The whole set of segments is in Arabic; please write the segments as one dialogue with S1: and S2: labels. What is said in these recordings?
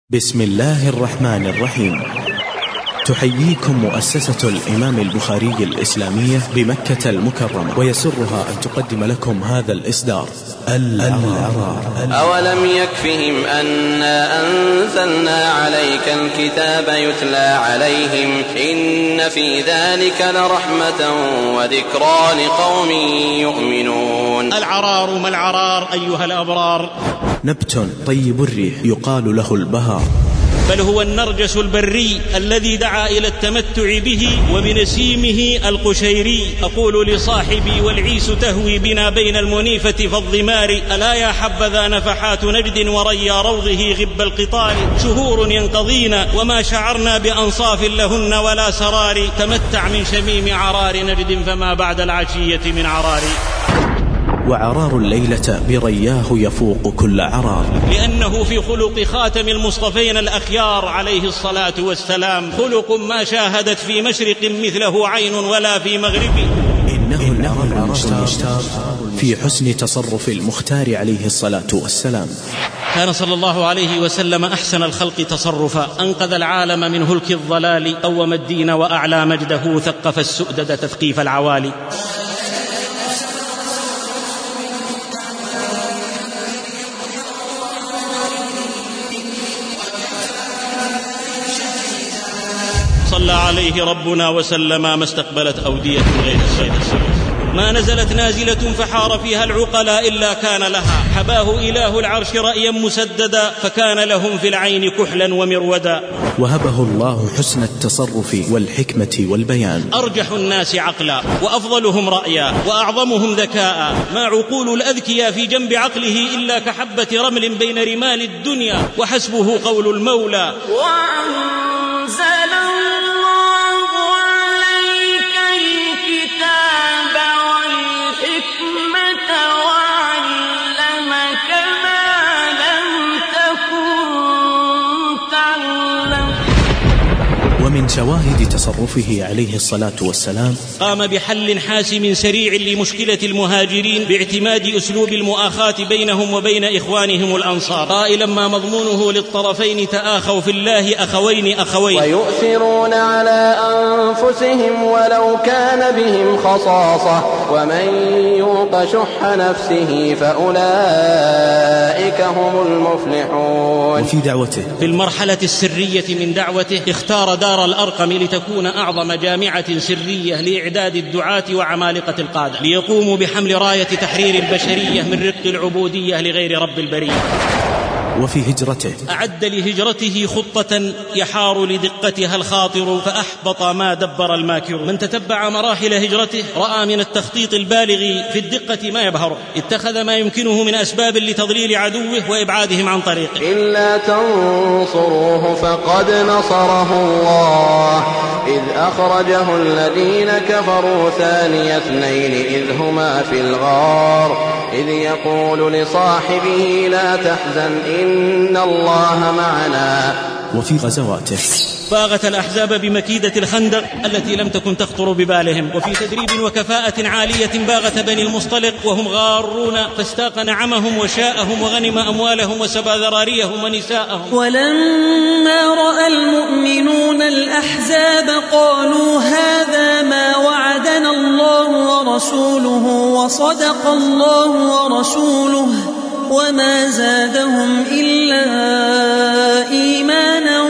S1: بسم الله الرحمن الرحيم. تحييكم مؤسسة الإمام البخاري الإسلامية بمكة المكرمة، ويسرها أن تقدم لكم هذا الإصدار العرار.
S2: أولم يكفهم أنا أنزلنا عليك الكتاب يتلى عليهم إن في ذلك لرحمة وذكرى لقوم يؤمنون.
S3: العرار ما العرار أيها الأبرار؟
S1: نبت طيب الريح يقال له البهار،
S3: بل هو النرجس البري الذي دعا إلى التمتع به وبنسيمه القشيري. أقول لصاحبي والعيس تهوي بنا بين المنيفة فالضمار، ألا يا حبذا نفحات نجد وريا روضه غب القطار. شهور ينقضين وما شعرنا بأنصاف لهن ولا سرار، تمتع من شميم عرار نجد فما بعد العشية من عرار.
S1: وعرار الليلة برياه يفوق كل عرار،
S3: لأنه في خلق خاتم المصطفين الأخيار عليه الصلاة والسلام، خلق ما شاهدت في مشرق مثله عين ولا في مغرب.
S1: إنه العرار المشتار في حسن تصرف المختار عليه الصلاة والسلام.
S3: كان صلى الله عليه وسلم أحسن الخلق تصرفا، أنقذ العالم من هلك الضلال، قوم الدين وأعلى مجده، ثقف السؤدد تثقيف العوالي. صلى عليه ربنا وسلم ما استقبلت أودية غير السيد، ما نزلت نازلة فحار فيها العقلاء إلا كان لها، حباه إله العرش رأيا مسددا، فكان لهم في العين كحلا ومرودا.
S1: وهبه الله حسن التصرف والحكمة والبيان،
S3: أرجح الناس عقلا وأفضلهم رأيا وأعظمهم ذكاء، ما عقول الأذكياء في جنب عقله إلا كحبة رمل بين رمال الدنيا، وحسبه قول المولى وأنزل
S1: ومن شواهد تصرفه عليه الصلاة والسلام
S3: قام بحل حاسم سريع لمشكلة المهاجرين باعتماد أسلوب المؤاخاة بينهم وبين إخوانهم الأنصار، قائلا ما مضمونه للطرفين تآخوا في الله أخوين
S2: ويؤثرون على أنفسهم ولو كان بهم خصاصة ومن يوق شح نفسه فأولئك هم المفلحون.
S1: وفي دعوته
S3: في المرحلة السرية من دعوته اختار دار الأرقم لتكون أعظم جامعة سرية لإعداد الدعاة وعمالقة القادة، ليقوموا بحمل راية تحرير البشرية من رق العبودية لغير رب البرية.
S1: وفي هجرته
S3: أعد لهجرته خطة يحار لدقتها الخاطر، فأحبط ما دبر الماكر. من تتبع مراحل هجرته رأى من التخطيط البالغ في الدقة ما يبهره، اتخذ ما يمكنه من أسباب لتضليل عدوه وإبعادهم عن طريقه.
S2: إلا تنصروه فقد نصره الله إذ أخرجه الذين كفروا ثاني اثنين إذ هما في الغار إذ يقول لصاحبه لا تحزن إن الله معنا.
S1: وفي غزواته
S3: فاغت الأحزاب بمكيدة الخندق التي لم تكن تخطر ببالهم، وفي تدريب وكفاءة عالية باغت بني المصطلق وهم غارون، فاستاق نعمهم وشاءهم وغنم أموالهم وسبى ذراريهم ونساءهم.
S4: ولما رأى المؤمنون الأحزاب قالوا هذا ما وعدنا الله ورسوله وصدق الله ورسوله وما زادهم إلا إيمانا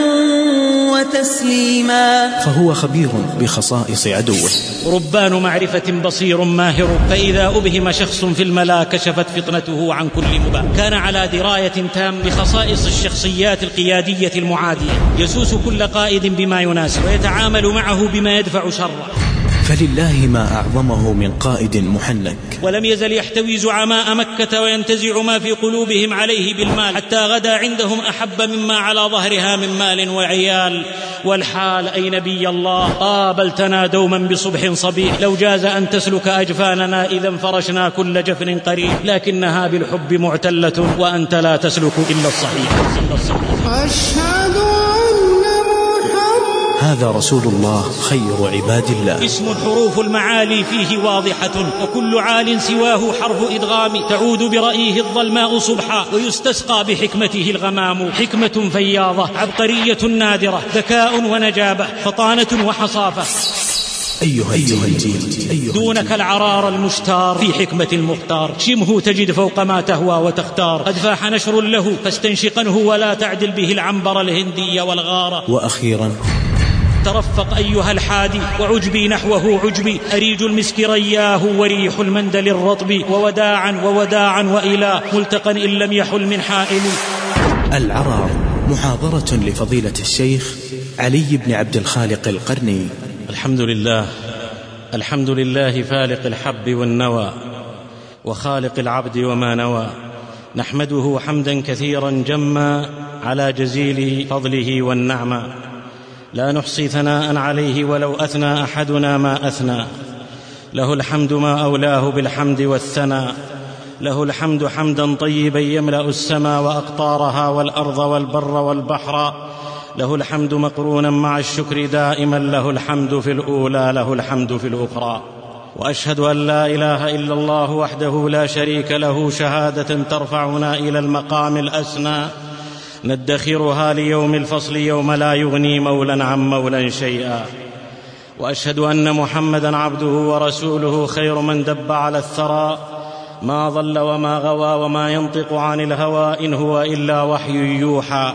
S4: وتسليما.
S1: فهو خبير بخصائص عدوه،
S3: ربان معرفة بصير ماهر، فإذا أبهم شخص في الملا كشفت فطنته عن كل مباح. كان على دراية تام بخصائص الشخصيات القيادية المعادية، يسوس كل قائد بما يناسب ويتعامل معه بما يدفع شره.
S1: فلله ما أعظمه من قائد محنك.
S3: ولم يزل يحتوي زعماء مكة وينتزع ما في قلوبهم عليه بالمال، حتى غدا عندهم أحب مما على ظهرها من مال وعيال. والحال أي نبي الله قابلتنا دوما بصبح صبيح، لو جاز أن تسلك أجفاننا إذا فرشنا كل جفن قريب، لكنها بالحب معتلة وأنت لا تسلك إلا الصحيح.
S1: هذا وهذا رسول الله خير عباد الله.
S3: اسم الحروف المعالي فيه واضحة، وكل عال سواه حرف إدغام، تعود برأيه الظلماء صبحا ويستسقى بحكمته الغمام. حكمة فياضة عبقرية نادرة، ذكاء ونجابة، فطانة وحصافة.
S1: أيها الجيل
S3: دونك العرار المشتار في حكمة المختار، شمه تجد فوق ما تهوى وتختار. قد فاح نشر له فاستنشقنه، ولا تعدل به العنبر الهندي والغارة.
S1: وأخيرا
S3: ترفق أيها الحادي وعجبي نحوه عجبي، أريج المسك رياه وريح المندل الرطب. ووداعا وإلى ملتقى إن لم يحل من حائل.
S1: العرار، محاضرة لفضيلة الشيخ علي بن عبد الخالق القرني.
S3: الحمد لله فالق الحب والنوى، وخالق العبد وما نوى. نحمده حمدا كثيرا جما على جزيل فضله والنعمى. لا نحصي ثناء عليه ولو أثنى أحدنا ما أثنى. له الحمد ما أولاه بالحمد والثنى. له الحمد حمدا طيبا يملأ السماء وأقطارها والأرض والبر والبحر. له الحمد مقرونا مع الشكر دائما. له الحمد في الأولى، له الحمد في الأخرى. وأشهد أن لا إله إلا الله وحده لا شريك له، شهادة ترفعنا إلى المقام الأسنى، ندخرها ليوم الفصل، يوم لا يغني مولا عن مولا شيئا. وأشهد أن محمدا عبده ورسوله، خير من دب على الثرى، ما ضل وما غوى، وما ينطق عن الهوى، إن هو إلا وحي يوحى.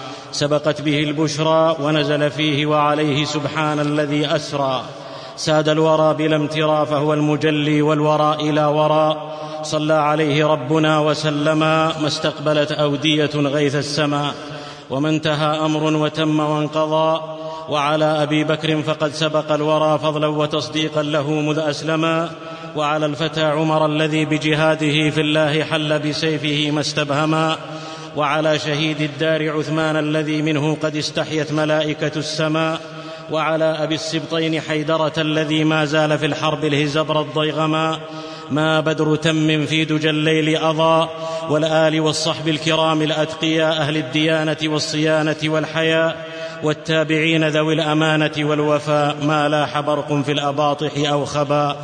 S3: سبقت به البشرى ونزل فيه وعليه سبحان الذي أسرى. ساد الورى بلا امترى، فهو المجلي والورى إلى وراء. صلى عليه ربنا وسلما، ما استقبلت أودية غيث السماء، وما انتهى أمر وتم وانقضى. وعلى أبي بكر فقد سبق الورى فضلا وتصديقا له مذ أسلما. وعلى الفتى عمر الذي بجهاده في الله حل بسيفه ما استبهما. وعلى شهيد الدار عثمان الذي منه قد استحيت ملائكة السماء. وعلى أبي السبطين حيدرة الذي ما زال في الحرب الهزبر الضيغما. ما بدر تم في دجى الليل أضاء. والآل والصحب الكرام الأتقياء، أهل الديانة والصيانة والحياء، والتابعين ذوي الأمانة والوفاء. ما لاح برق في الأباطح أو خبا،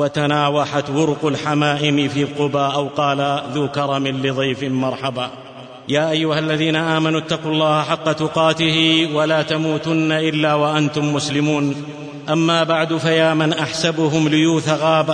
S3: وتناوحت ورق الحمائم في قبا، أو قال ذو كرم لضيف مرحبا. يا أيها الذين آمنوا اتقوا الله حق تقاته، ولا تموتن إلا وأنتم مسلمون. أما بعد، فيا من أحسبهم ليوث غابة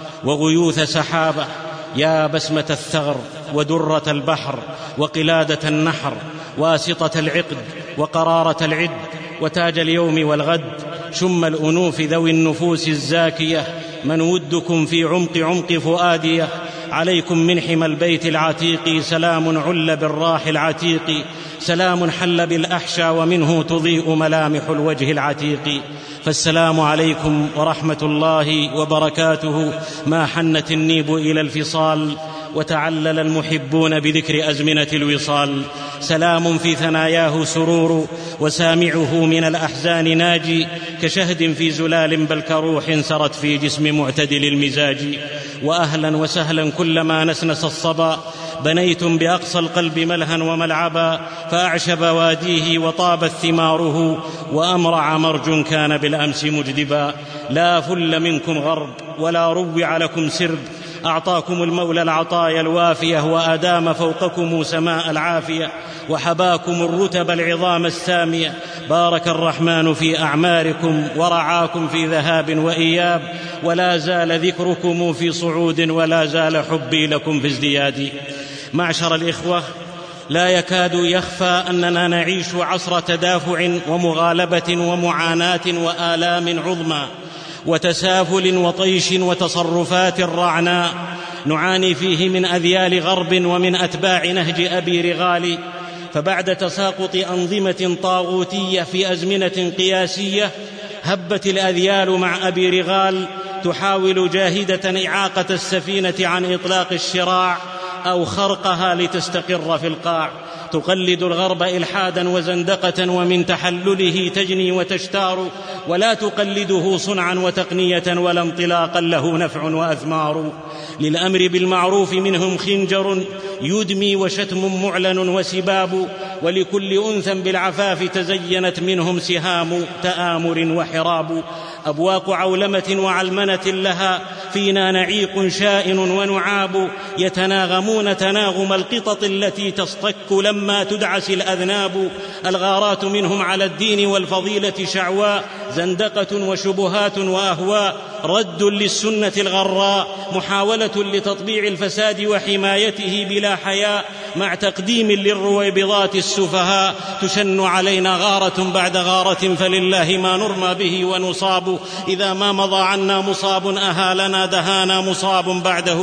S3: وغيوث سحابة، يا بسمة الثغر ودرة البحر وقلادة النحر واسطة العقد وقرارة العد وتاج اليوم والغد، شم الأنوف ذوي النفوس الزاكية، من ودكم في عمق فؤاديه. عليكم من حمى البيت العتيق سلام عل بالراح العتيق، سلام حل بالأحشى ومنه تضيء ملامح الوجه العتيق. فالسلام عليكم ورحمة الله وبركاته. ما حنت النيب إلى الفصال، وتعلل المحبون بذكر أزمنة الوصال. سلام في ثناياه سرور، وسامعه من الأحزان ناجي، كشهد في زلال بل كروح سرت في جسم معتدل المزاج. وأهلا وسهلا كلما نسنس الصبا، بنيتم بأقصى القلب ملها وملعبا، فأعشب واديه وطابت ثماره، وأمرع مرج كان بالأمس مجدبا. لا فل منكم غرب ولا روع لكم سرب، أعطاكم المولى العطايا الوافية، وأدام فوقكم سماء العافية، وحباكم الرتب العظام السامية. بارك الرحمن في أعماركم، ورعاكم في ذهاب وإياب، ولا زال ذكركم في صعود، ولا زال حبي لكم في ازدياد. معشر الإخوة، لا يكاد يخفى أننا نعيش عصر تدافع ومغالبة ومعاناة وآلام عظمى، وتسافل وطيش وتصرفات رعناء، نعاني فيه من أذيال غرب ومن أتباع نهج أبي رغال. فبعد تساقط أنظمة طاغوتية في أزمنة قياسية، هبت الأذيال مع أبي رغال، تحاول جاهدة إعاقة السفينة عن إطلاق الشراع أو خرقها لتستقر في القاع. تقلد الغرب إلحادا وزندقة ومن تحلله تجني وتشتار ولا تقلده صنعا وتقنية ولا انطلاقا له نفع وأثمار للأمر بالمعروف منهم خنجر يدمي وشتم معلن وسباب ولكل أنثى بالعفاف تزينت منهم سهام تآمر وحراب أبواق عولمة وعلمنة لها فينا نعيق شائن ونعاب يتناغمون تناغم القطط التي تصطك لما تدعس الأذناب الغارات منهم على الدين والفضيلة شعواء زندقة وشبهات وأهواء رد للسنة الغراء محاولة لتطبيع الفساد وحمايته بلا حياء مع تقديم للرويبضات السفهاء تشن علينا غارة بعد غارة فلله ما نرمى به ونصاب إذا ما مضى عنا مصاب أهالنا دهانا مصاب بعده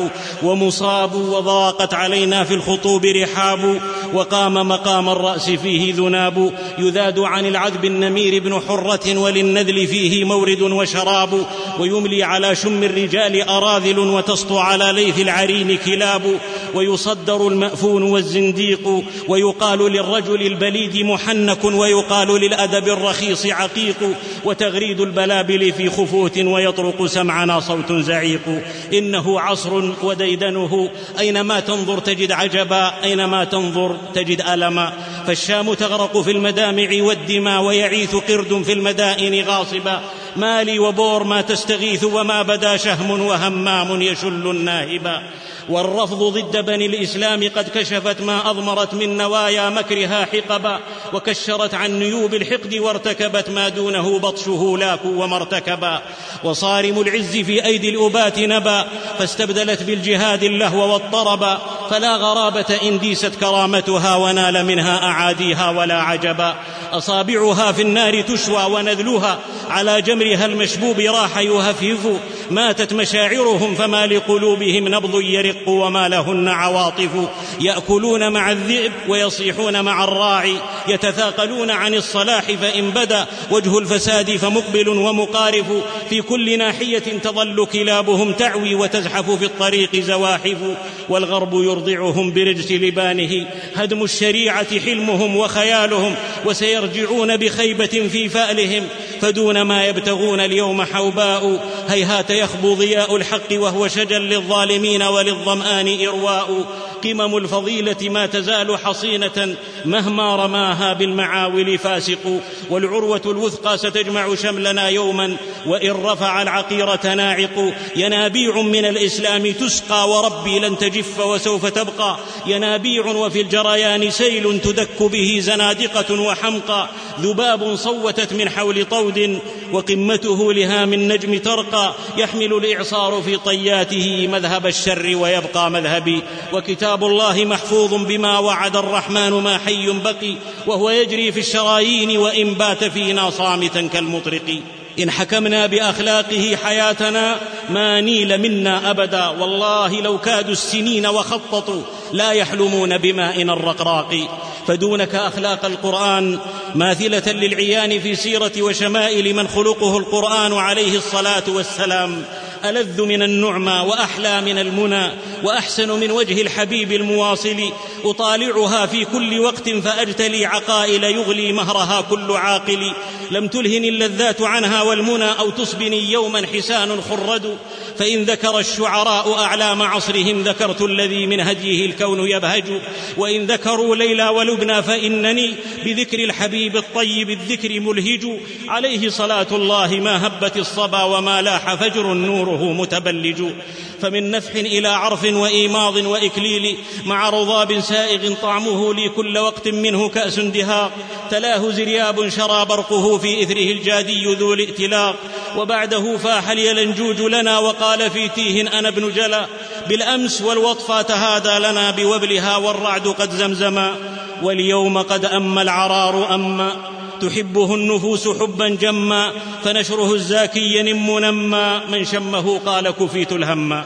S3: ومصاب وضاقت علينا في الخطوب رحاب وقام مقام الرأس فيه ذناب يذاد عن العذب النمير بن حرة وللنذل فيه مورد وشراب ويملي على شم الرجال أراذل وتسطو على ليث العرين كلاب ويصدر المأفون والزنديق ويقال للرجل البليد محنك ويقال للأدب الرخيص عقيق وتغريد البلابل في خفوت ويطرق سمعنا صوت زعيق إنه عصر وديدنه أينما تنظر تجد عجبا أينما تنظر تجد ألما فالشام تغرق في المدامع والدماء ويعيث قرد في المدائن غاصبا مالي وبور ما تستغيث وما بدا شهم وهمام يشل الناهبا والرفض ضد بني الإسلام قد كشفت ما أضمرت من نوايا مكرها حقبا وكشرت عن نيوب الحقد وارتكبت ما دونه بطشه لاك وما ارتكبا وصارم العز في أيدي الأبات نبا فاستبدلت بالجهاد اللهو والطربا فلا غرابة إن ديست كرامتها ونال منها أعاديها ولا عجبا أصابعها في النار تشوى ونذلها على جمرها المشبوب راح يهفهف ماتت مشاعرهم فما لقلوبهم نبض يرق وما لهن عواطف يأكلون مع الذئب ويصيحون مع الراعي يتثاقلون عن الصلاح فإن بدا وجه الفساد فمقبل ومقارف في كل ناحية تظل كلابهم تعوي وتزحف في الطريق زواحف والغرب يرضعهم برجس لبانه هدم الشريعة حلمهم وخيالهم وسيرجعون بخيبة في فألهم فدون ما يبتغون اليوم حوباء هيهات يخبو ضياء الحق وهو شجا للظالمين وللظمآن إرواء قمم الفضيلة ما تزال حصينة مهما رماها بالمعاول فاسق والعروة الوثقى ستجمع شملنا يوما وإن رفع العقيرة ناعق ينابيع من الإسلام تسقى وربي لن تجف وسوف تبقى ينابيع وفي الجريان سيل تدك به زنادقة وحمقى ذباب صوتت من حول طود وقمته لهام النجم ترقى يحمل الإعصار في طياته مذهب الشر ويبقى مذهبي وكتاب الله محفوظ بما وعد الرحمن ما حي بقي وهو يجري في الشرايين وإن بات فينا صامتا كالمطرق إن حكمنا بأخلاقه حياتنا ما نيل منا أبدا والله لو كادوا السنين وخططوا لا يحلمون بماء الرقراق فدونك أخلاق القرآن ماثلة للعيان في سيرة وشمائل من خلقه القرآن عليه الصلاة والسلام ألذ من النعمى وأحلى من المنى وأحسن من وجه الحبيب المواصل أطالعها في كل وقت فأجتلي عقائل يغلي مهرها كل عاقل لم تلهن اللذات عنها والمنى أو تصبني يوما حسان خرد فإن ذكر الشعراء أعلام عصرهم ذكرت الذي من هديه الكون يبهج وإن ذكروا ليلى ولبنى فإنني بذكر الحبيب الطيب الذكر ملهج عليه صلاة الله ما هبت الصبا وما لاح فجر نوره متبلج فمن نفح إلى عرف وإيماض وإكليل مع رضاب سائغ طعمه لي كل وقت منه كأس دهاق تلاه زرياب شرى برقه في إثره الجادي ذو الائتلاق وبعده فاح اليلنجوج لنا وقال في تيه أنا ابن جلا بالأمس والوطفى تهادى لنا بوبلها والرعد قد زمزما واليوم قد أما العرار أما تحبه النفوس حبا جما فنشره الزاكي ينم نما من شمه قال كفيت الهم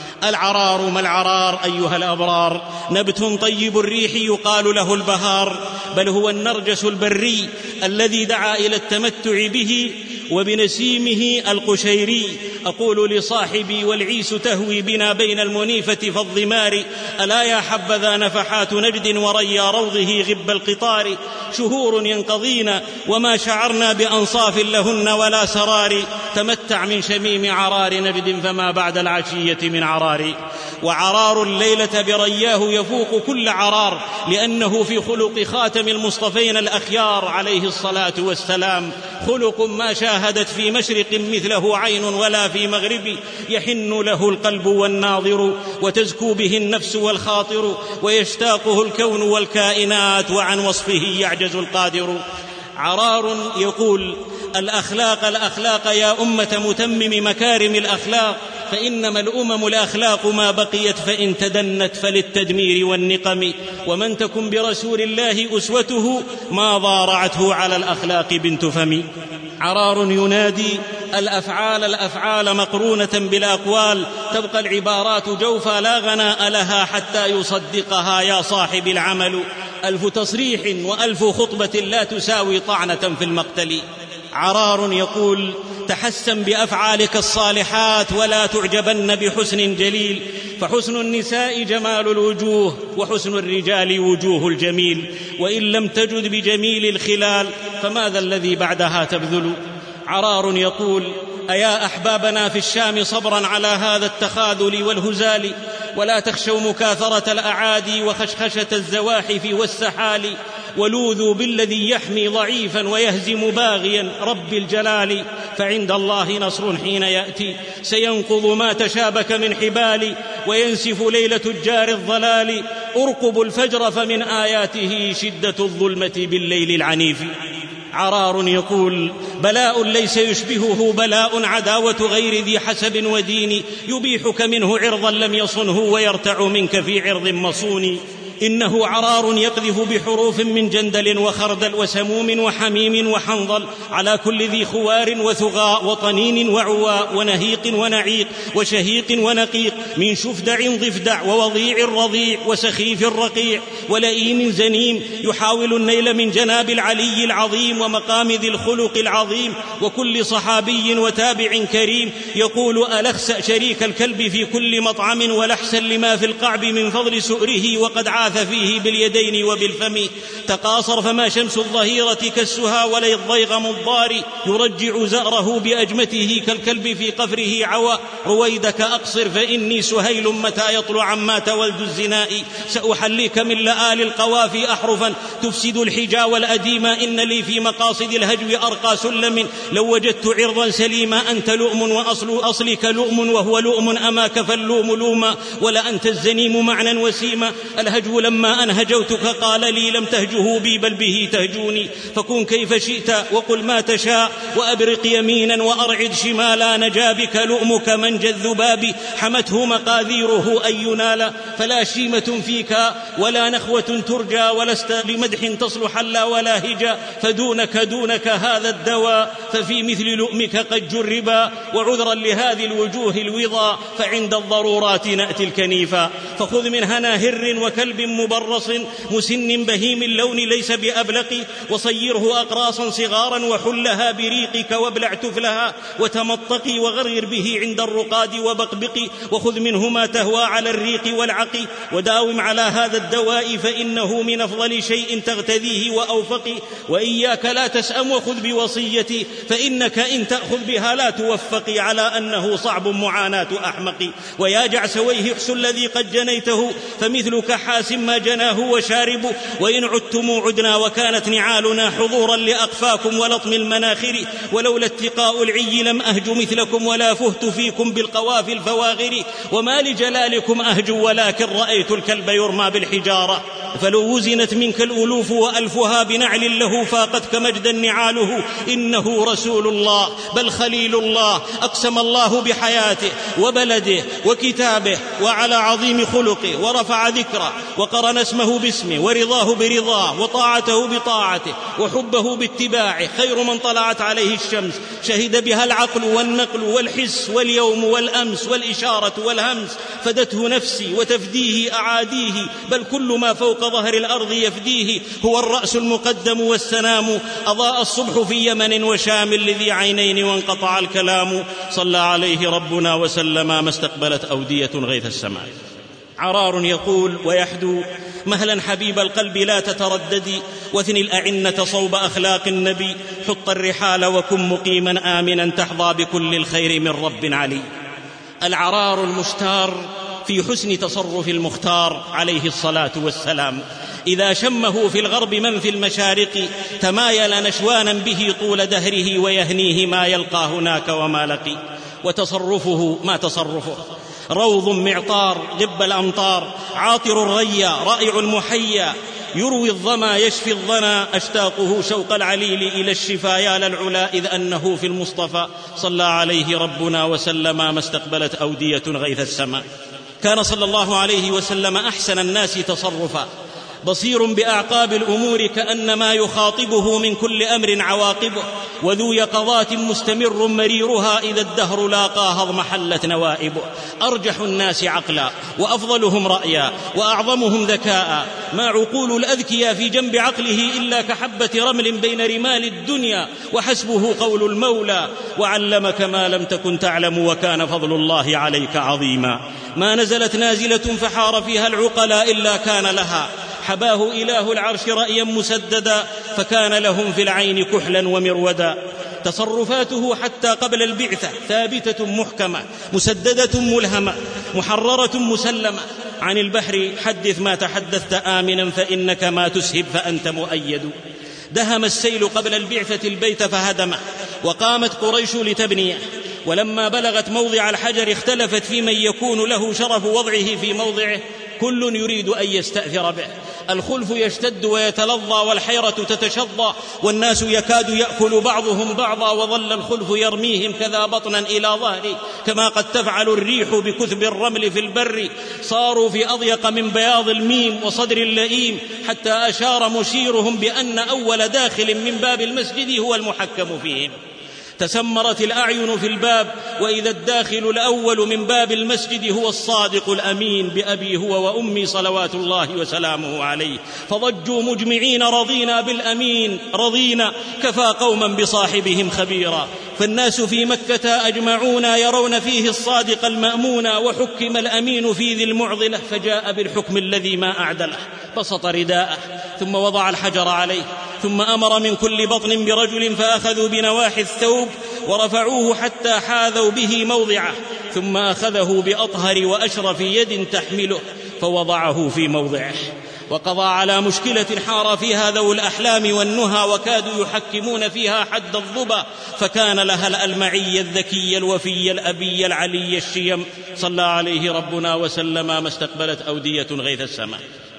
S3: العرار ما العرار أيها الأبرار نبت طيب الريح يقال له البهار بل هو النرجس البري الذي دعا إلى التمتع به وبنسيمه القشيري أقول لصاحبي والعيس تهوي بنا بين المنيفة فالضمار ألا يا حبذا نفحات نجد وريا روضه غب القطار شهور ينقضين وما شعرنا بأنصاف لهن ولا سرار تمتع من شميم عرار نجد فما بعد العشية من عرار وعرار الليلة برياه يفوق كل عرار لأنه في خلق خاتم المصطفين الأخيار عليه الصلاة والسلام خلق ما شاهدت في مشرق مثله عين ولا في مغرب يحن له القلب والناظر وتزكو به النفس والخاطر ويشتاقه الكون والكائنات وعن وصفه يعجز القادر عرار يقول الأخلاق الأخلاق يا أمة متمم مكارم الأخلاق فإنما الأمم الأخلاق ما بقيت فإن تدنت فللتدمير والنقم ومن تكن برسول الله أسوته ما ضارعته على الأخلاق بنت فم عرار ينادي الأفعال مقرونة بالأقوال تبقى العبارات جوفا لا غناء لها حتى يصدقها يا صاحب العمل 1000 تصريح و1000 خطبة لا تساوي طعنة في المقتل عرار يقول تحسن بأفعالك الصالحات ولا تعجبن بحسن جليل فحسن النساء جمال الوجوه وحسن الرجال وجوه الجميل وإن لم تجد بجميل الخلال فماذا الذي بعدها تبذل عرار يقول أيا أحبابنا في الشام صبرا على هذا التخاذل والهزال ولا تخشوا مكاثرة الأعادي وخشخشة الزواحف والسحال ولوذوا بالذي يحمي ضعيفا ويهزم باغيا رب الجلال فعند الله نصر حين يأتي سينقض ما تشابك من حبال وينسف ليل تجار الضلال أرقبوا الفجر فمن آياته شدة الظلمة بالليل العنيف عرار يقول بلاء ليس يشبهه بلاء عداوة غير ذي حسب ودين يبيحك منه عرضا لم يصنه ويرتع منك في عرض مصون إنه عرار يقذف بحروف من جندل وخردل وسموم وحميم وحنظل على كل ذي خوار وثغاء وطنين وعواء ونهيق ونعيق وشهيق ونقيق من شفدع ضفدع ووضيع رضيع وسخيف رقيع ولئيم زنيم يحاول النيل من جناب العلي العظيم ومقام ذي الخلق العظيم وكل صحابي وتابع كريم يقول ألخسأ شريك الكلب في كل مطعم ولحسا لما في القعب من فضل سؤره وقد عاث فيه باليدين وبالفم تقاصر فما شمس الظهيرة كالسها ولا الضيغ مضار يرجع زأره بأجمته كالكلب في قفره عوى رويدك أقصر فإني سهيل متى يطلع مات ولد الزناء سأحليك من لآل القوافي أحرفا تفسد الحجا والأديم إن لي في مقاصد الهجو أرقى سلم لو وجدت عرضا سليما أنت لؤم وأصلك لؤم وهو لؤم أماك فاللوم لوما ولا أنت الزنيم معنى وسيما الهجو لما أن هجوتك قال لي لم تهجه بي بل به تهجوني فكن كيف شئت وقل ما تشاء وأبرق يمينا وأرعد شمالا نجا بك لؤمك منجى الذباب حمته مقاذيره أن ينال فلا شيمة فيك ولا نخوة ترجى ولست بمدح تصلح لا ولا هجا فدونك هذا الدواء ففي مثل لؤمك قد جربا وعذرا لهذه الوجوه الوضا فعند الضرورات نأتي الكنيفا فخذ من هنا هر وكلب مبرص مسن بهيم اللون ليس بأبلق وصيره أقراصا صغارا وحلها بريقك وابلع تفلها وتمطقي وغرغر به عند الرقاد وبقبقي وخذ منه ما تهوى على الريق والعقي وداوم على هذا الدواء فإنه من أفضل شيء تغتذيه وأوفقي وإياك لا تسأم وخذ بوصيتي فإنك إن تأخذ بها لا توفقي على أنه صعب معاناة أحمقي ويا جعسويه احس الذي قد جنيته فمثلك حاسم ما جناه وشارب وإن عدتم عدنا وكانت نعالنا حضورا لأقفاكم ولطم المناخر ولولا اتقاء العي لم أهج مثلكم ولا فهت فيكم بالقوافي الفواغر وما لجلالكم أهج ولكن رأيت الكلب يرمى بالحجارة فلو وزنت منك الألوف وألفها بنعل له فاقتك مجدا نعاله إنه رسول الله بل خليل الله أقسم الله بحياته وبلده وكتابه وعلى عظيم خلقه ورفع ذكره وقرن اسمه باسمه ورضاه برضاه وطاعته بطاعته وحبه باتباعه خير من طلعت عليه الشمس شهد بها العقل والنقل والحس واليوم والأمس والإشارة والهمس فدته نفسي وتفديه أعاديه بل كل ما فوق ظهر الأرض يفديه، هو الرأس المقدم والسنام، أضاء الصبح في يمن وشام لذي عينين وانقطع الكلام. صلى عليه ربنا وسلم ما استقبلت أودية غيث السماء. عرار يقول ويحدو: مهلا حبيب القلب لا تترددي، واثني الأعنة صوب أخلاق النبي، حط الرحال وكن مقيما آمنا تحظى بكل الخير من رب علي. العرار المشتار في حسن تصرف المختار عليه الصلاة والسلام، إذا شمه في الغرب من في المشارق تمايل نشوانا به طول دهره، ويهنيه ما يلقى هناك وما لقي. وتصرفه ما تصرفه، روض معطار غب الأمطار، عاطر الريا رائع المحيا، يروي الظما يشفي الظنا، أشتاقه شوق العليل إلى الشفا، يا للعلا إذ أنه في المصطفى. صلى عليه ربنا وسلم ما استقبلت أودية غيث السماء. كان صلى الله عليه وسلم أحسن الناس تصرفا، بصير بأعقاب الأمور كأنما يخاطبه من كل أمر عواقبه، وذو يقظات مستمر مريرها إذا الدهر لاقاها اضمحلت نوائبه. أرجح الناس عقلا وأفضلهم رأيا وأعظمهم ذكاء، ما عقول الأذكياء في جنب عقله إلا كحبة رمل بين رمال الدنيا، وحسبه قول المولى: وعلمك ما لم تكن تعلم وكان فضل الله عليك عظيما. ما نزلت نازلة فحار فيها العقلاء إلا كان لها، حباه إله العرش رأيا مسددا، فكان لهم في العين كحلا ومرودا. تصرفاته حتى قبل البعثة ثابتة محكمة مسددة ملهمة محررة مسلمة. عن البحر حدث ما تحدثت آمنا، فإنك ما تسهب فأنت مؤيد. دهم السيل قبل البعثة البيت فهدمه، وقامت قريش لتبنيه، ولما بلغت موضع الحجر اختلفت في من يكون له شرف وضعه في موضعه، كل يريد أن يستأثر به. الخلف يشتد ويتلظى، والحيرة تتشظى، والناس يكاد يأكل بعضهم بعضا، وظل الخلف يرميهم كذا بطنا إلى ظهري، كما قد تفعل الريح بكثب الرمل في البر. صاروا في أضيق من بياض الميم وصدر اللئيم، حتى أشار مشيرهم بأن أول داخل من باب المسجد هو المحكم فيهم. تسمرت الأعين في الباب، وإذا الداخل الأول من باب المسجد هو الصادق الأمين بأبي هو وأمي صلوات الله وسلامه عليه. فضجوا مجمعين: رضينا بالأمين، رضينا، كفى قوما بصاحبهم خبيرا. فالناس في مكة أجمعون يرون فيه الصادق المأمون، وحكم الأمين في ذي المعضلة، فجاء بالحكم الذي ما أعدله. بسط رداءه ثم وضع الحجر عليه، ثم أمر من كل بطن برجل، فأخذوا بنواحي الثوب ورفعوه حتى حاذوا به موضعه، ثم أخذه بأطهر وأشرف يد تحمله فوضعه في موضعه. وقضى على مشكلة حار فيها ذو الأحلام والنهى، وكادوا يحكمون فيها حد الظبا، فكان لها الألمعي الذكي الوفي الأبي العلي الشيم. صلى عليه ربنا وسلم ما استقبلت أودية غيث السماء.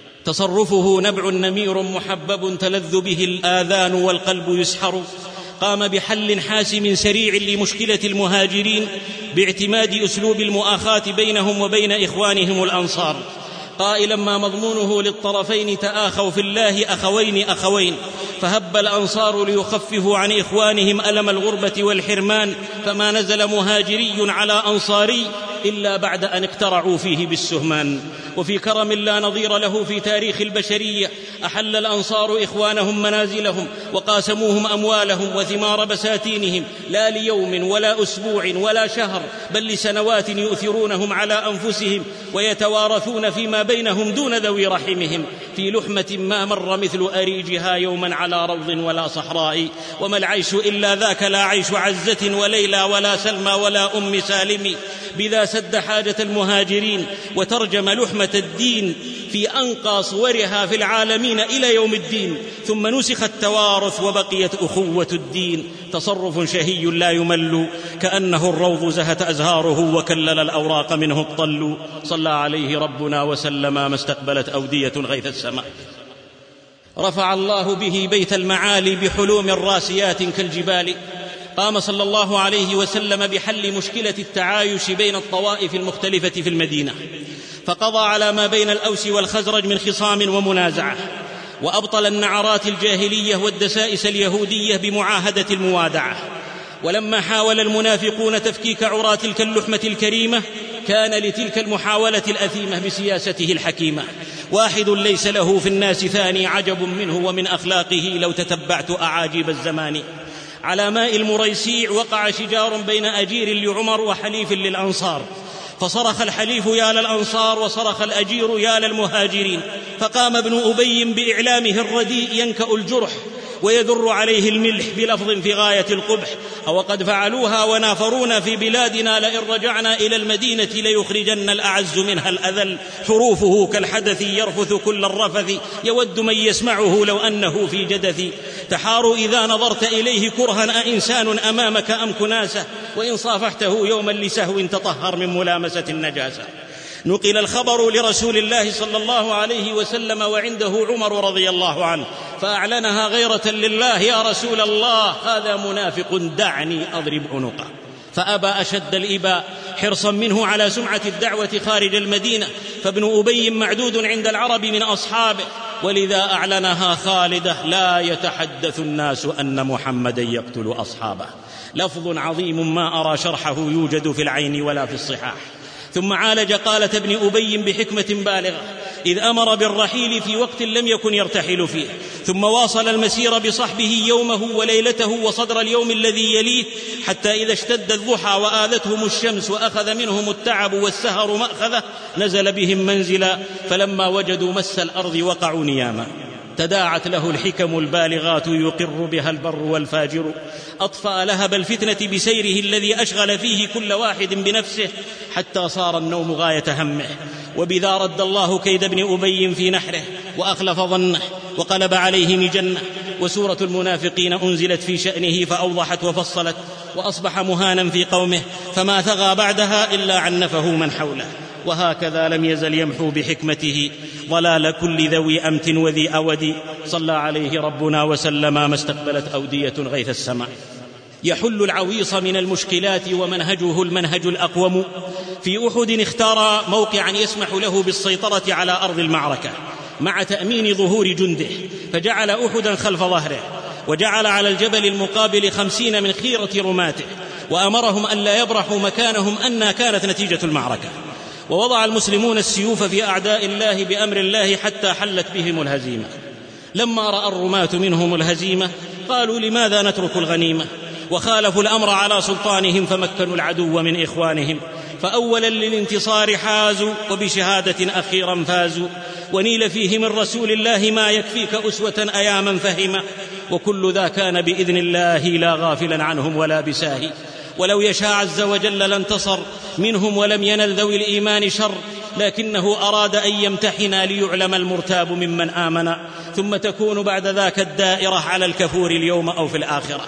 S3: تصرفه نبع نمير محبب تلذ به الآذان والقلب يسحر. قام بحل حاسم سريع لمشكلة المهاجرين باعتماد أسلوب المؤاخاة بينهم وبين إخوانهم الأنصار، قائلا ما مضمونه للطرفين تآخوا في الله أخوين. فهب الأنصار ليخففوا عن إخوانهم ألم الغربة والحرمان، فما نزل مهاجري على أنصاري إلا بعد أن اقترعوا فيه بالسهمان. وفي كرم لا نظير له في تاريخ البشرية، أحل الأنصار إخوانهم منازلهم، وقاسموهم أموالهم وثمار بساتينهم، لا ليوم ولا أسبوع ولا شهر، بل لسنوات يؤثرونهم على أنفسهم، ويتوارثون فيما بينهم دون ذوي رحمهم، في لحمة ما مر مثل أريجها يوما على روض ولا صحراء. وما العيش إلا ذاك، لا عيش عزة وليلى ولا سلمى ولا أم سالم. بذا سد حاجة المهاجرين، وترجم لحمة الدين في أنقى صورها في العالمين إلى يوم الدين. ثم نسخ التوارث وبقيت أخوة الدين. تصرف شهي لا يمل، كأنه الروض زهت أزهاره وكلل الأوراق منه الطل. صلى عليه ربنا وسلم ما استقبلت أودية غيث السماء. رفع الله به بيت المعالي بحلوم راسيات كالجبال. قام صلى الله عليه وسلم بحل مشكلة التعايش بين الطوائف المختلفة في المدينة، فقضى على ما بين الأوس والخزرج من خصام ومنازعة، وأبطل النعرات الجاهلية والدسائس اليهودية بمعاهدة الموادعة. ولما حاول المنافقون تفكيك عرى تلك اللحمة الكريمة، كان لتلك المحاولة الأثيمة بسياسته الحكيمة. واحد ليس له في الناس ثاني عجب منه ومن أخلاقه لو تتبعت أعاجيب الزمان. على ماء المريسيع وقع شجار بين أجير لعمر وحليف للأنصار، فصرخ الحليف يا للأنصار وصرخ الأجير يا للمهاجرين، فقام ابن أبي بإعلامه الرديء ينكأ الجرح ويذر عليه الملح بلفظ في غاية القبح: أو قد فعلوها ونافرونا في بلادنا، لئن رجعنا إلى المدينة ليخرجن الأعز منها الأذل. حروفه كالحدث يرفث كل الرفث، يود من يسمعه لو أنه في جدث. تحار إذا نظرت إليه كرها أإنسان أمامك أم كناسة، وإن صافحته يوما لسهو تطهر من ملامسة النجاسة. نقل الخبر لرسول الله صلى الله عليه وسلم وعنده عمر رضي الله عنه، فأعلنها غيرة لله: يا رسول الله، هذا منافق، دعني أضرب عنقه. فأبى أشد الإباء حرصا منه على سمعة الدعوة خارج المدينة، فابن أبي معدود عند العرب من أصحابه، ولذا أعلنها خالدة: لا يتحدث الناس أن محمدا يقتل أصحابه. لفظ عظيم ما أرى شرحه يوجد في العين ولا في الصحاح. ثم عالج قالة ابن أبي بحكمة بالغة، إذ أمر بالرحيل في وقت لم يكن يرتحل فيه، ثم واصل المسير بصحبه يومه وليلته وصدر اليوم الذي يليه، حتى إذا اشتد الضحى وآذتهم الشمس وأخذ منهم التعب والسهر مأخذه، نزل بهم منزلا، فلما وجدوا مس الأرض وقعوا نياما. تداعت له الحكم البالغات يقر بها البر والفاجر، أطفأ لهب الفتنة بسيره الذي أشغل فيه كل واحد بنفسه، حتى صار النوم غاية همه. وبذا رد الله كيد ابن أبي في نحره وأخلف ظنه وقلب عليه مجنة. وسورة المنافقين أنزلت في شأنه فأوضحت وفصلت، وأصبح مهانا في قومه، فما ثغى بعدها إلا عنفه من حوله. وهكذا لم يزل يمحو بحكمته ضلال كل ذوي أمت وذي أود. صلى عليه ربنا وسلم ما استقبلت أودية غيث السماء. يحل العويص من المشكلات ومنهجه المنهج الأقوم. في أحد اختار موقعا يسمح له بالسيطرة على أرض المعركة مع تأمين ظهور جنده، فجعل أحدا خلف ظهره، وجعل على الجبل المقابل 50 من خيرة رماته، وأمرهم أن لا يبرحوا مكانهم أن كانت نتيجة المعركة. ووضع المسلمون السيوف في أعداء الله بأمر الله حتى حلت بهم الهزيمة. لما رأى الرماة منهم الهزيمة قالوا: لماذا نترك الغنيمة؟ وخالفوا الأمر على سلطانهم، فمكنوا العدو من إخوانهم، فأولا للانتصار حازوا، وبشهادة أخيرا فازوا، ونيل فيه من رسول الله ما يكفيك أسوة أياما فهمة. وكل ذا كان بإذن الله لا غافلا عنهم ولا بساهي. ولو يشاء عز وجل لانتصر منهم ولم ينل ذوي الإيمان شر، لكنه أراد أن يمتحنا ليعلم المرتاب ممن آمن، ثم تكون بعد ذاك الدائرة على الكفور اليوم أو في الآخرة.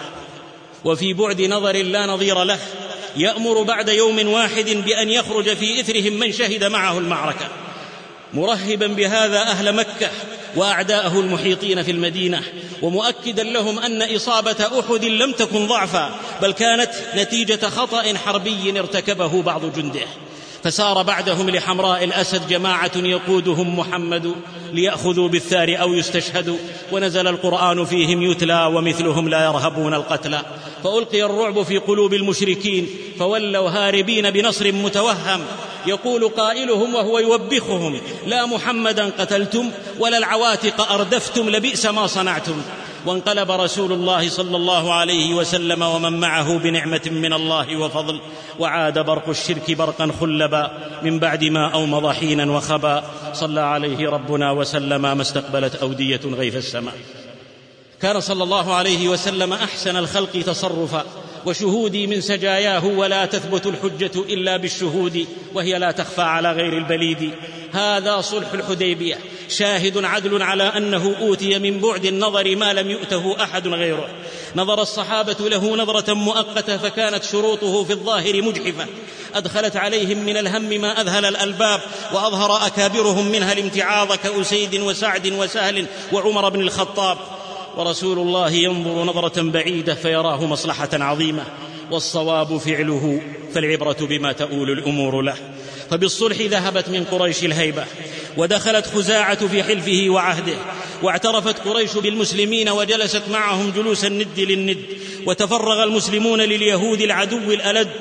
S3: وفي بعد نظر لا نظير له يأمر بعد يوم واحد بأن يخرج في إثرهم من شهد معه المعركة، مرهبا بهذا أهل مكة وأعداءه المحيطين في المدينة، ومؤكدا لهم أن إصابة أحد لم تكن ضعفا، بل كانت نتيجة خطأ حربي ارتكبه بعض جنده. فسار بعدهم لحمراء الأسد جماعة يقودهم محمد ليأخذوا بالثار أو يستشهدوا، ونزل القرآن فيهم يتلى ومثلهم لا يرهبون القتلى. فألقي الرعب في قلوب المشركين فولوا هاربين بنصر متوهم، يقول قائلهم وهو يوبخهم: لا محمدا قتلتم ولا العواتق أردفتم، لبئس ما صنعتم. وانقلب رسول الله صلى الله عليه وسلم ومن معه بنعمة من الله وفضل، وعاد برق الشرك برقا خلبا من بعد ما أومض حينا وخبا. صلى عليه ربنا وسلم ما استقبلت أودية غيث السماء. كان صلى الله عليه وسلم أحسن الخلق تصرفا، وشهودي من سجاياه ولا تثبت الحجة إلا بالشهود، وهي لا تخفى على غير البليد. هذا صلح الحديبية، شاهد عدل على أنه أوتي من بعد النظر ما لم يؤته أحد غيره. نظر الصحابة له نظرة مؤقتة، فكانت شروطه في الظاهر مجحفة، أدخلت عليهم من الهم ما أذهل الألباب، وأظهر أكابرهم منها الامتعاض كأسيد وسعد وسهل وعمر بن الخطاب. ورسول الله ينظر نظرة بعيدة فيراه مصلحة عظيمة، والصواب فعله، فالعبرة بما تؤول الأمور له. فبالصلح ذهبت من قريش الهيبة، ودخلت خزاعة في حلفه وعهده، واعترفت قريش بالمسلمين وجلست معهم جلوس الند للند، وتفرغ المسلمون لليهود العدو الألد،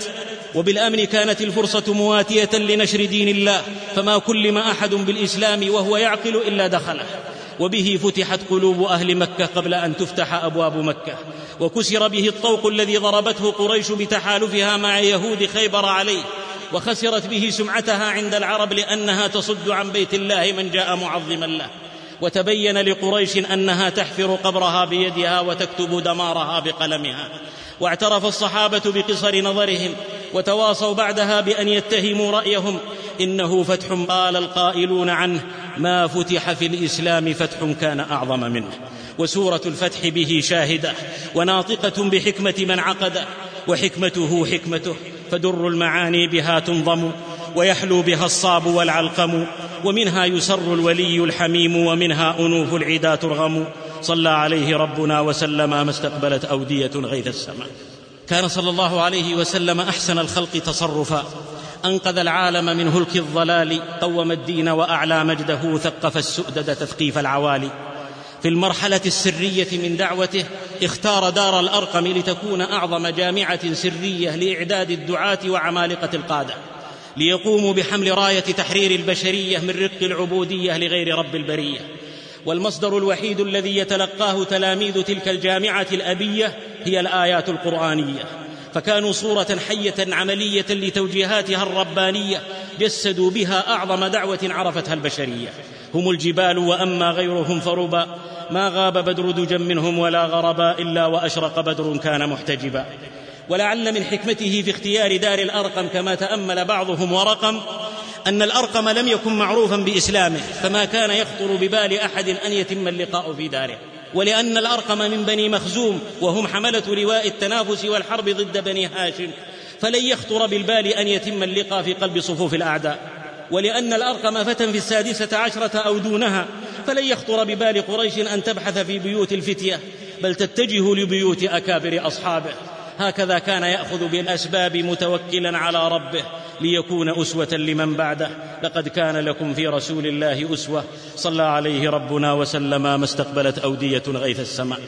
S3: وبالأمن كانت الفرصة مواتية لنشر دين الله، فما كلم أحد بالإسلام وهو يعقل إلا دخله، وبه فتحت قلوب أهل مكة قبل أن تفتح أبواب مكة، وكسر به الطوق الذي ضربته قريش بتحالفها مع يهود خيبر عليه، وخسرت به سمعتها عند العرب لأنها تصد عن بيت الله من جاء معظما له، وتبين لقريش أنها تحفر قبرها بيدها وتكتب دمارها بقلمها. واعترف الصحابة بقصر نظرهم، وتواصوا بعدها بأن يتهموا رأيهم: إنه فتح قال القائلون عنه: ما فتح في الإسلام فتح كان أعظم منه. وسورة الفتح به شاهدة وناطقة بحكمة من عقده، وحكمته حكمته، فدر المعاني بها تنظم، ويحلو بها الصاب والعلقم، ومنها يسر الولي الحميم، ومنها أنوف العدا ترغم. صلى عليه ربنا وسلم ما استقبلت أودية غيث السماء. كان صلى الله عليه وسلم أحسن الخلق تصرفا، أنقذ العالم من هلك الضلال، قوم الدين وأعلى مجده، ثقف السؤدد تثقيف العوالي. في المرحلة السرية من دعوته اختار دار الأرقم لتكون أعظم جامعة سرية لإعداد الدعاة وعمالقة القادة، ليقوموا بحمل راية تحرير البشرية من رق العبودية لغير رب البرية. والمصدر الوحيد الذي يتلقاه تلاميذ تلك الجامعة الأبية هي الآيات القرآنية، فكانوا صورة حية عملية لتوجيهاتها الربانية، جسدوا بها أعظم دعوة عرفتها البشرية. هم الجبال وأما غيرهم فربا، ما غاب بدر دجا منهم ولا غربا، إلا وأشرق بدر كان محتجبا. ولعل من حكمته في اختيار دار الأرقم كما تأمل بعضهم ورقم، أن الأرقم لم يكن معروفا بإسلامه، فما كان يخطر ببال أحد أن يتم اللقاء في داره. ولأن الأرقم من بني مخزوم، وهم حملة لواء التنافس والحرب ضد بني هاشم، فلن يخطر بالبال أن يتم اللقاء في قلب صفوف الأعداء. ولأن الأرقم فتى في 16 أو دونها، فلن يخطر ببال قريش أن تبحث في بيوت الفتية، بل تتجه لبيوت أكابر أصحابه. هكذا كان يأخذ بالأسباب متوكلا على ربه، ليكون أسوة لمن بعده. لقد كان لكم في رسول الله أسوة، صلى عليه ربنا وسلم ما استقبلت أودية غيث السماء.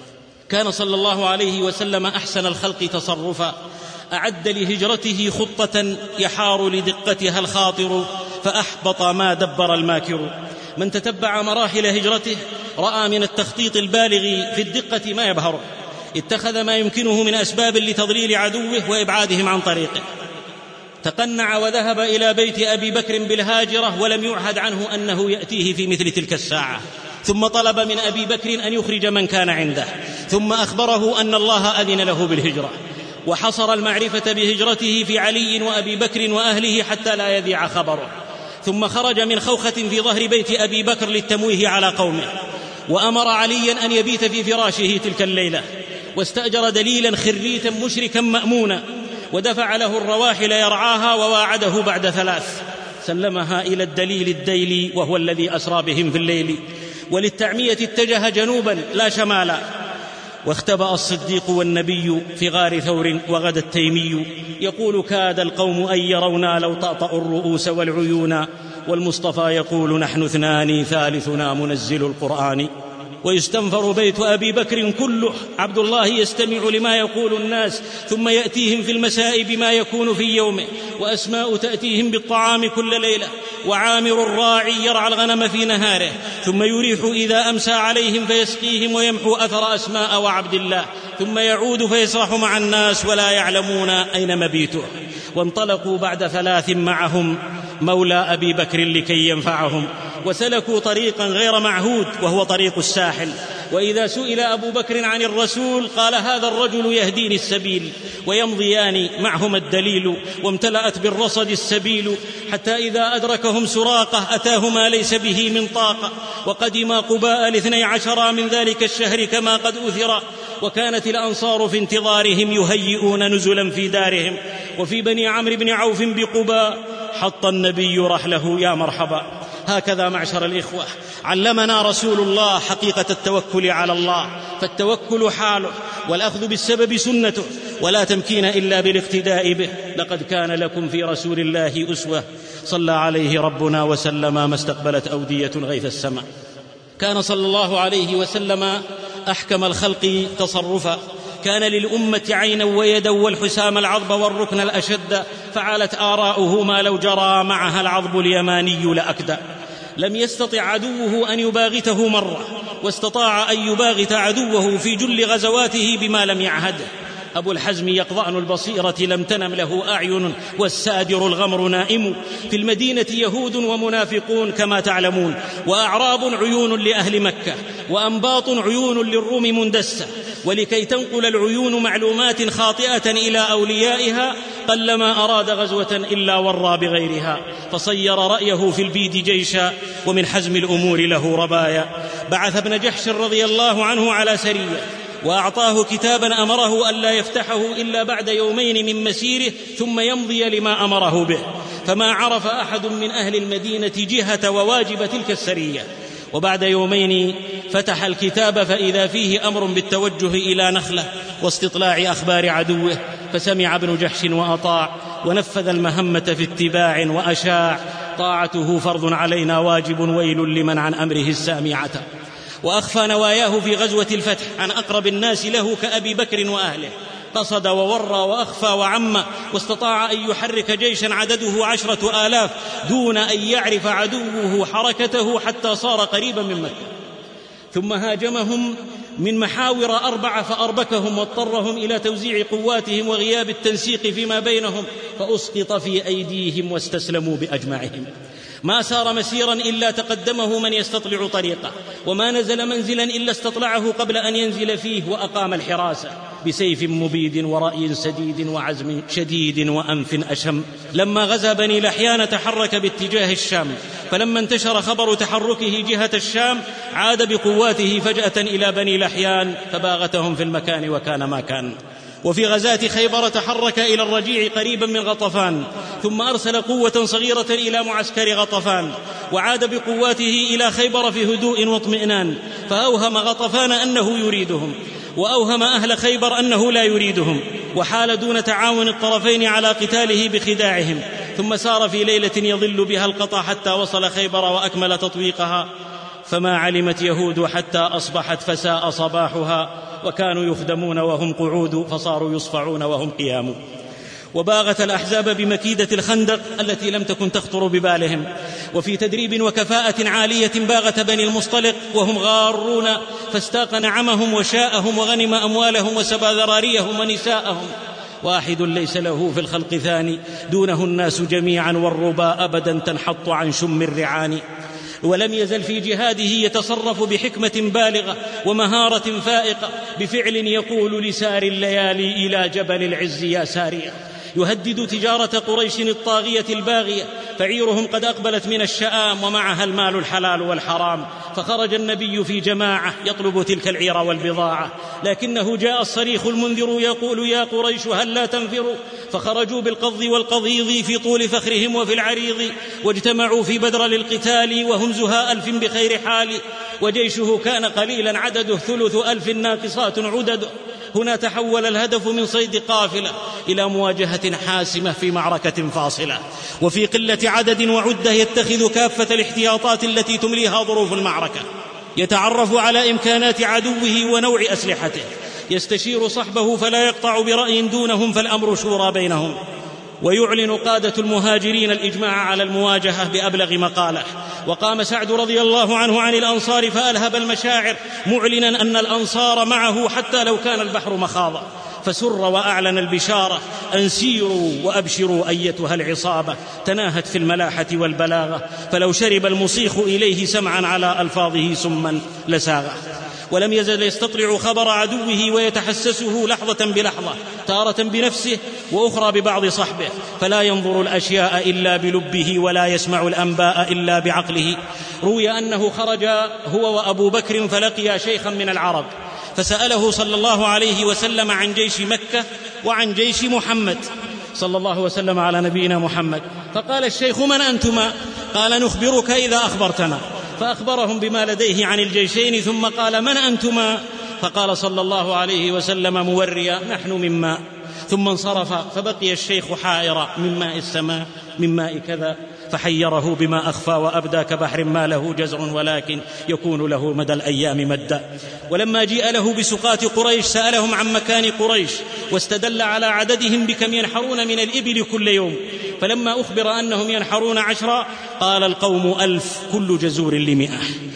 S3: كان صلى الله عليه وسلم أحسن الخلق تصرفا، أعد لهجرته خطة يحار لدقتها الخاطر، فأحبط ما دبر الماكر. من تتبع مراحل هجرته رأى من التخطيط البالغ في الدقة ما يبهره، اتخذ ما يمكنه من أسباب لتضليل عدوه وإبعادهم عن طريقه. تقنع وذهب إلى بيت أبي بكر بالهاجرة، ولم يعهد عنه أنه يأتيه في مثل تلك الساعة، ثم طلب من أبي بكر أن يخرج من كان عنده، ثم أخبره أن الله أذن له بالهجرة، وحصر المعرفة بهجرته في علي وأبي بكر وأهله حتى لا يذيع خبره. ثم خرج من خوخة في ظهر بيت أبي بكر للتمويه على قومه، وأمر عليا أن يبيت في فراشه تلك الليلة، واستأجر دليلا خريتا مشركا مأمونا، ودفع له الرواحل يرعاها، وواعده بعد 3 سلمها إلى الدليل الديلي، وهو الذي أسرى بهم في الليل. وللتعمية اتجه جنوبا لا شمالا، واختبأ الصديق والنبي في غار ثور، وغدا التيمي يقول: كاد القوم أن يرونا لو طأطأوا الرؤوس والعيون، والمصطفى يقول: نحن 2 ثالثنا منزل القرآن. ويستنفر بيت أبي بكر كله، عبد الله يستمع لما يقول الناس، ثم يأتيهم في المساء بما يكون في يومه، وأسماء تأتيهم بالطعام كل ليلة، وعامر الراعي يرعى الغنم في نهاره، ثم يريح إذا أمسى عليهم فيسقيهم ويمحو أثر أسماء وعبد الله، ثم يعود فيسرح مع الناس ولا يعلمون أين مبيته. وانطلقوا بعد 3 معهم مولى أبي بكر لكي ينفعهم، وسلكوا طريقا غير معهود وهو طريق الساحل. وإذا سئل أبو بكر عن الرسول قال: هذا الرجل يهديني السبيل. ويمضيان معهما الدليل، وامتلأت بالرصد السبيل، حتى إذا أدركهم سراقة أتاه ما ليس به من طاقة، وقدما قباء 12 من ذلك الشهر كما قد أثر. وكانت الأنصار في انتظارهم يهيئون نزلا في دارهم. وفي بني عمرو بن عوف بقباء حط النبي رحله يا مرحبا. هكذا معشر الإخوة علمنا رسول الله حقيقة التوكل على الله، فالتوكل حاله، والأخذ بالسبب سنته، ولا تمكين إلا بالاقتداء به. لقد كان لكم في رسول الله أسوة، صلى عليه ربنا وسلم ما استقبلت أودية غيث السماء. كان صلى الله عليه وسلم أحكم الخلق تصرفا، كان للأمة عينا ويدا والحسام العضب والركن الأشد، فعلت آراؤه ما لو جرى معها العضب اليماني لأكدى. لم يستطع عدوه أن يباغته مرة، واستطاع أن يباغت عدوه في جل غزواته بما لم يعهده. أبو الحزم يقظان البصيرة لم تنم له أعين، والسادر الغمر نائم. في المدينة يهود ومنافقون كما تعلمون، وأعراب عيون لأهل مكة، وأنباط عيون للروم مندسة. ولكي تنقل العيون معلومات خاطئة إلى أوليائها قلما أراد غزوة إلا ورى بغيرها، فصير رأيه في البيد جيشا، ومن حزم الأمور له ربايا. بعث ابن جحش رضي الله عنه على سرية، وأعطاه كتابا أمره ألا يفتحه إلا بعد يومين من مسيره، ثم يمضي لما أمره به. فما عرف أحد من أهل المدينة جهة وواجب تلك السرية. وبعد يومين فتح الكتاب فإذا فيه أمر بالتوجه إلى نخلة واستطلاع أخبار عدوه، فسمع ابن جحش وأطاع، ونفذ المهمة في اتباع وأشاع. طاعته فرض علينا واجب، ويل لمن عن أمره السامعة. وأخفى نواياه في غزوة الفتح عن أقرب الناس له كأبي بكر وأهله، قصد وورى وأخفى وعم، واستطاع أن يحرك جيشا عدده 10,000 دون أن يعرف عدوه حركته حتى صار قريبا من مكة. ثم هاجمهم من محاور 4 فأربكهم، واضطرهم إلى توزيع قواتهم وغياب التنسيق فيما بينهم، فأسقط في أيديهم واستسلموا بأجمعهم. ما سار مسيرا إلا تقدمه من يستطلع طريقه، وما نزل منزلا إلا استطلعه قبل أن ينزل فيه، وأقام الحراسة بسيف مبيد ورأي سديد وعزم شديد وأنف أشم. لما غزا بني لحيان تحرك باتجاه الشام، فلما انتشر خبر تحركه جهة الشام عاد بقواته فجأة إلى بني لحيان، فباغتهم في المكان وكان ما كان. وفي غزاة خيبر تحرك إلى الرجيع قريبا من غطفان، ثم أرسل قوة صغيرة إلى معسكر غطفان، وعاد بقواته إلى خيبر في هدوء واطمئنان، فأوهم غطفان أنه يريدهم، وأوهم أهل خيبر أنه لا يريدهم، وحال دون تعاون الطرفين على قتاله بخداعهم. ثم سار في ليلة يظل بها القطع حتى وصل خيبر وأكمل تطويقها، فما علمت يهود حتى أصبحت فساء صباحها، وكانوا يخدمون وهم قعود، فصاروا يصفعون وهم قيام. وباغت الأحزاب بمكيدة الخندق التي لم تكن تخطر ببالهم، وفي تدريب وكفاءة عالية باغت بني المصطلق وهم غارون، فاستاق نعمهم وشاءهم وغنم أموالهم وسبى ذراريهم ونساءهم. واحد ليس له في الخلق ثاني، دونه الناس جميعا، والربا أبدا تنحط عن شم الرعان. ولم يزل في جهاده يتصرف بحكمة بالغة ومهارة فائقة، بفعل يقول لسار الليالي إلى جبل العز يا سارية، يهدد تجارة قريش الطاغية الباغية، فعيرهم قد أقبلت من الشآم ومعها المال الحلال والحرام، فخرج النبي في جماعة يطلب تلك العير والبضاعة، لكنه جاء الصريخ المنذر يقول يا قريش هل لا تنفروا، فخرجوا بالقض والقضيض في طول فخرهم وفي العريض، واجتمعوا في بدر للقتال وهم زهاء 1000 بخير حال، وجيشه كان قليلا عدده 3,000 ناقصات عدده. هنا تحول الهدف من صيد قافلة إلى مواجهة حاسمة في معركة فاصلة، وفي قلة عدد وعدة يتخذ كافة الاحتياطات التي تمليها ظروف المعركة، يتعرف على إمكانات عدوه ونوع أسلحته، يستشير صحبه فلا يقطع برأي دونهم، فالأمر شورى بينهم. ويعلن قادة المهاجرين الإجماع على المواجهة بأبلغ مقاله. وقام سعد رضي الله عنه عن الأنصار فألهب المشاعر، معلنا أن الأنصار معه حتى لو كان البحر مخاضا، فسر وأعلن البشارة أن سيروا وأبشروا أيتها العصابة، تناهت في الملاحة والبلاغة، فلو شرب المصيخ إليه سمعا على ألفاظه سما لساغه. ولم يزل يستطلع خبر عدوه ويتحسسه لحظة بلحظة، تارة بنفسه وأخرى ببعض صحبه، فلا ينظر الأشياء إلا بلبه ولا يسمع الأنباء إلا بعقله. روي أنه خرج هو وأبو بكر فلقيا شيخا من العرب، فسأله صلى الله عليه وسلم عن جيش مكة وعن جيش محمد صلى الله وسلم على نبينا محمد، فقال الشيخ من أنتما؟ قال نخبرك إذا أخبرتنا، فأخبرهم بما لديه عن الجيشين، ثم قال من أنتما؟ فقال صلى الله عليه وسلم موريا نحن من ماء، ثم انصرف، فبقي الشيخ حائرا من ماء السماء من ماء كذا، فحيره بما أخفى وأبدى كبحر ما له جزر ولكن يكون له مدى الأيام مدا. ولما جيء له بسقاة قريش سألهم عن مكان قريش واستدل على عددهم بكم ينحرون من الإبل كل يوم، فلما أخبر أنهم ينحرون 10 قال القوم 1000 كل جزور ل100.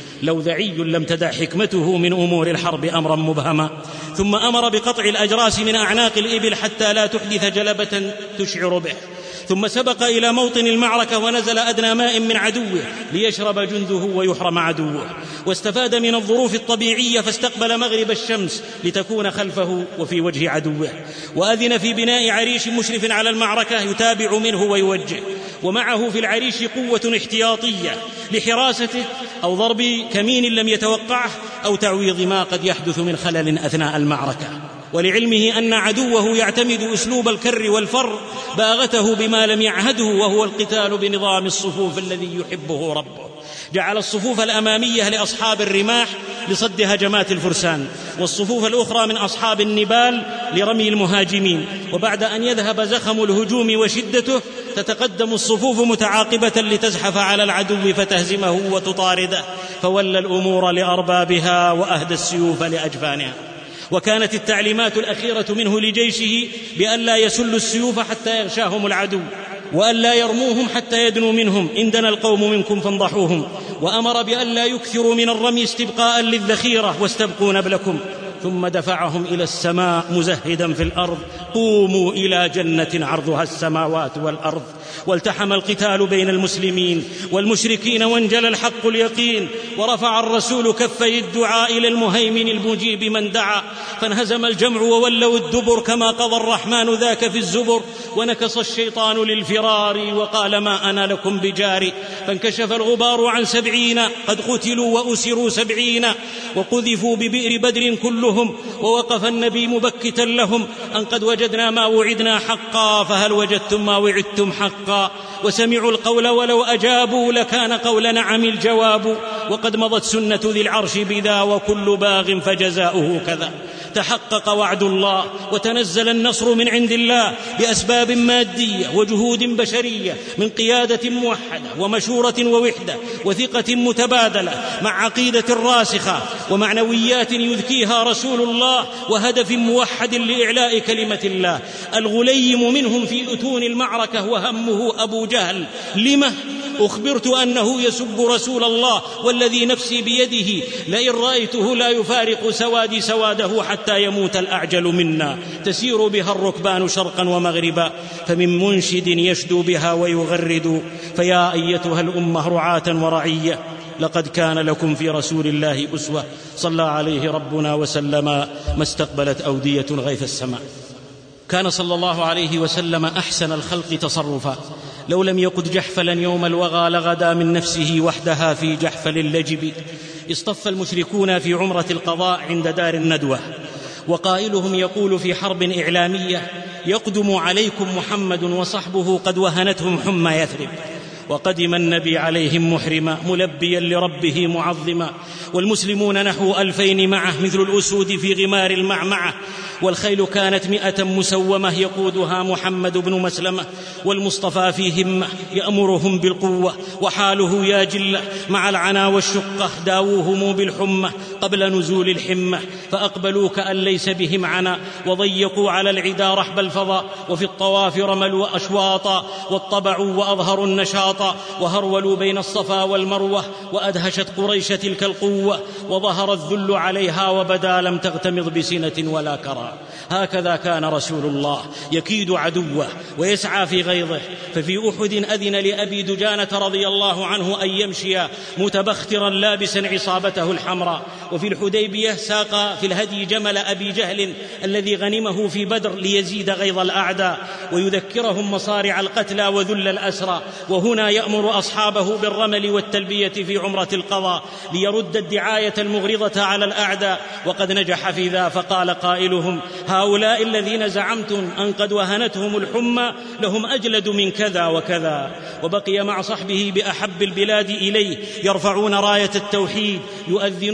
S3: لوذعي لم تدع حكمته من أمور الحرب أمرا مبهما. ثم أمر بقطع الأجراس من أعناق الإبل حتى لا تحدث جلبة تشعر به، ثم سبق إلى موطن المعركة ونزل أدنى ماء من عدوه ليشرب جنده ويحرم عدوه، واستفاد من الظروف الطبيعية فاستقبل مغرب الشمس لتكون خلفه وفي وجه عدوه، وأذن في بناء عريش مشرف على المعركة يتابع منه ويوجه، ومعه في العريش قوة احتياطية لحراسته أو ضرب كمين لم يتوقعه أو تعويض ما قد يحدث من خلل أثناء المعركة. ولعلمه أن عدوه يعتمد أسلوب الكر والفر باغته بما لم يعهده، وهو القتال بنظام الصفوف الذي يحبه ربه. جعل الصفوف الأمامية لأصحاب الرماح لصد هجمات الفرسان، والصفوف الأخرى من أصحاب النبال لرمي المهاجمين، وبعد أن يذهب زخم الهجوم وشدته تتقدم الصفوف متعاقبة لتزحف على العدو فتهزمه وتطارده، فولى الأمور لأربابها وأهدى السيوف لأجفانها. وكانت التعليمات الأخيرة منه لجيشه بألا يسلوا السيوف حتى يغشاهم العدو، وألا يرموهم حتى يدنوا منهم، إن دنا القوم منكم فانضحوهم، وأمر بألا يكثروا من الرمي استبقاء للذخيرة واستبقوا نبلكم، ثم دفعهم إلى السماء مزهدا في الأرض قوموا إلى جنة عرضها السماوات والأرض. والتحم القتال بين المسلمين والمشركين وانجلى الحق اليقين، ورفع الرسول كفي الدعاء إلى المهيمن المجيب من دعا، فانهزم الجمع وولوا الدبر كما قضى الرحمن ذاك في الزبر، ونكص الشيطان للفرار وقال ما أنا لكم بجاري، فانكشف الغبار عن 70 قد قتلوا وأسروا 70 وقذفوا ببئر بدر كلهم، ووقف النبي مبكتا لهم أن قد وجدنا ما وعدنا حقا، فهل وجدتم ما وعدتم حقا؟ وسمعوا القول ولو أجابوا لكان قول نعم الجواب، وقد مضت سنة ذي العرش بذا وكل باغ فجزاؤه كذا. تحقق وعد الله وتنزل النصر من عند الله بأسباب مادية وجهود بشرية، من قيادة موحدة ومشورة ووحدة وثقة متبادلة مع عقيدة راسخة ومعنويات يذكيها رسول الله وهدف موحد لإعلاء كلمة الله. الغليم منهم في أتون المعركة وهمه أبو جهل، لما أخبرت أنه يسب رسول الله والذي نفسي بيده لئن رأيته لا يفارق سوادي سواده حتى يموت الأعجل منا، تسير بها الركبان شرقا ومغربا، فمن منشد يشدو بها ويغرد، فيا أيتها الأمة رعاة ورعية لقد كان لكم في رسول الله أسوة، صلى عليه ربنا وسلم ما استقبلت أودية غيث السماء. كان صلى الله عليه وسلم أحسن الخلق تصرفا، لو لم يقد جحفلا يوم الوغى لغدا من نفسه وحدها في جحفل اللجب. اصطف المشركون في عمرة القضاء عند دار الندوة، وقائلهم يقول في حرب إعلامية يقدم عليكم محمد وصحبه قد وهنتهم حمى يثرب، وقدم النبي عليهم محرما ملبيا لربه معظما، والمسلمون نحو 2000 معه مثل الأسود في غمار المعمعة، والخيل كانت 100 مسومة يقودها محمد بن مسلمة، والمصطفى في همة يأمرهم بالقوة، وحاله يا جلة مع العنا والشقة داووهم بالحمة قبل نزول الحمة، فأقبلوا كأن ليس بهم عنا، وضيقوا على العدا رحب الفضاء، وفي الطواف رملوا أشواطا، واطبعوا وأظهروا النشاطا، وهرولوا بين الصفا والمروة، وأدهشت قريش تلك القوة، وظهر الذل عليها وبدا لم تغتمض بسنة ولا كرى. هكذا كان رسول الله يكيد عدوه ويسعى في غيظه. ففي أحد أذن لأبي دجانة رضي الله عنه أن يمشي متبخترا لابسا عصابته الحمراء، وفي الحديبية ساق في الهدي جمل أبي جهل الذي غنمه في بدر ليزيد غيظ الأعداء ويذكرهم مصارع القتلى وذل الأسرى، وهنا يأمر أصحابه بالرمل والتلبية في عمرة القضاء ليرد الدعاية المغرضة على الأعداء، وقد نجح في ذا، فقال قائلهم هؤلاء الذين زعمتم أن قد وهنتهم الحمى لهم أجلد من كذا وكذا. وبقي مع صحبه بأحب البلاد إليه يرفعون راية التوحيد، يؤذنون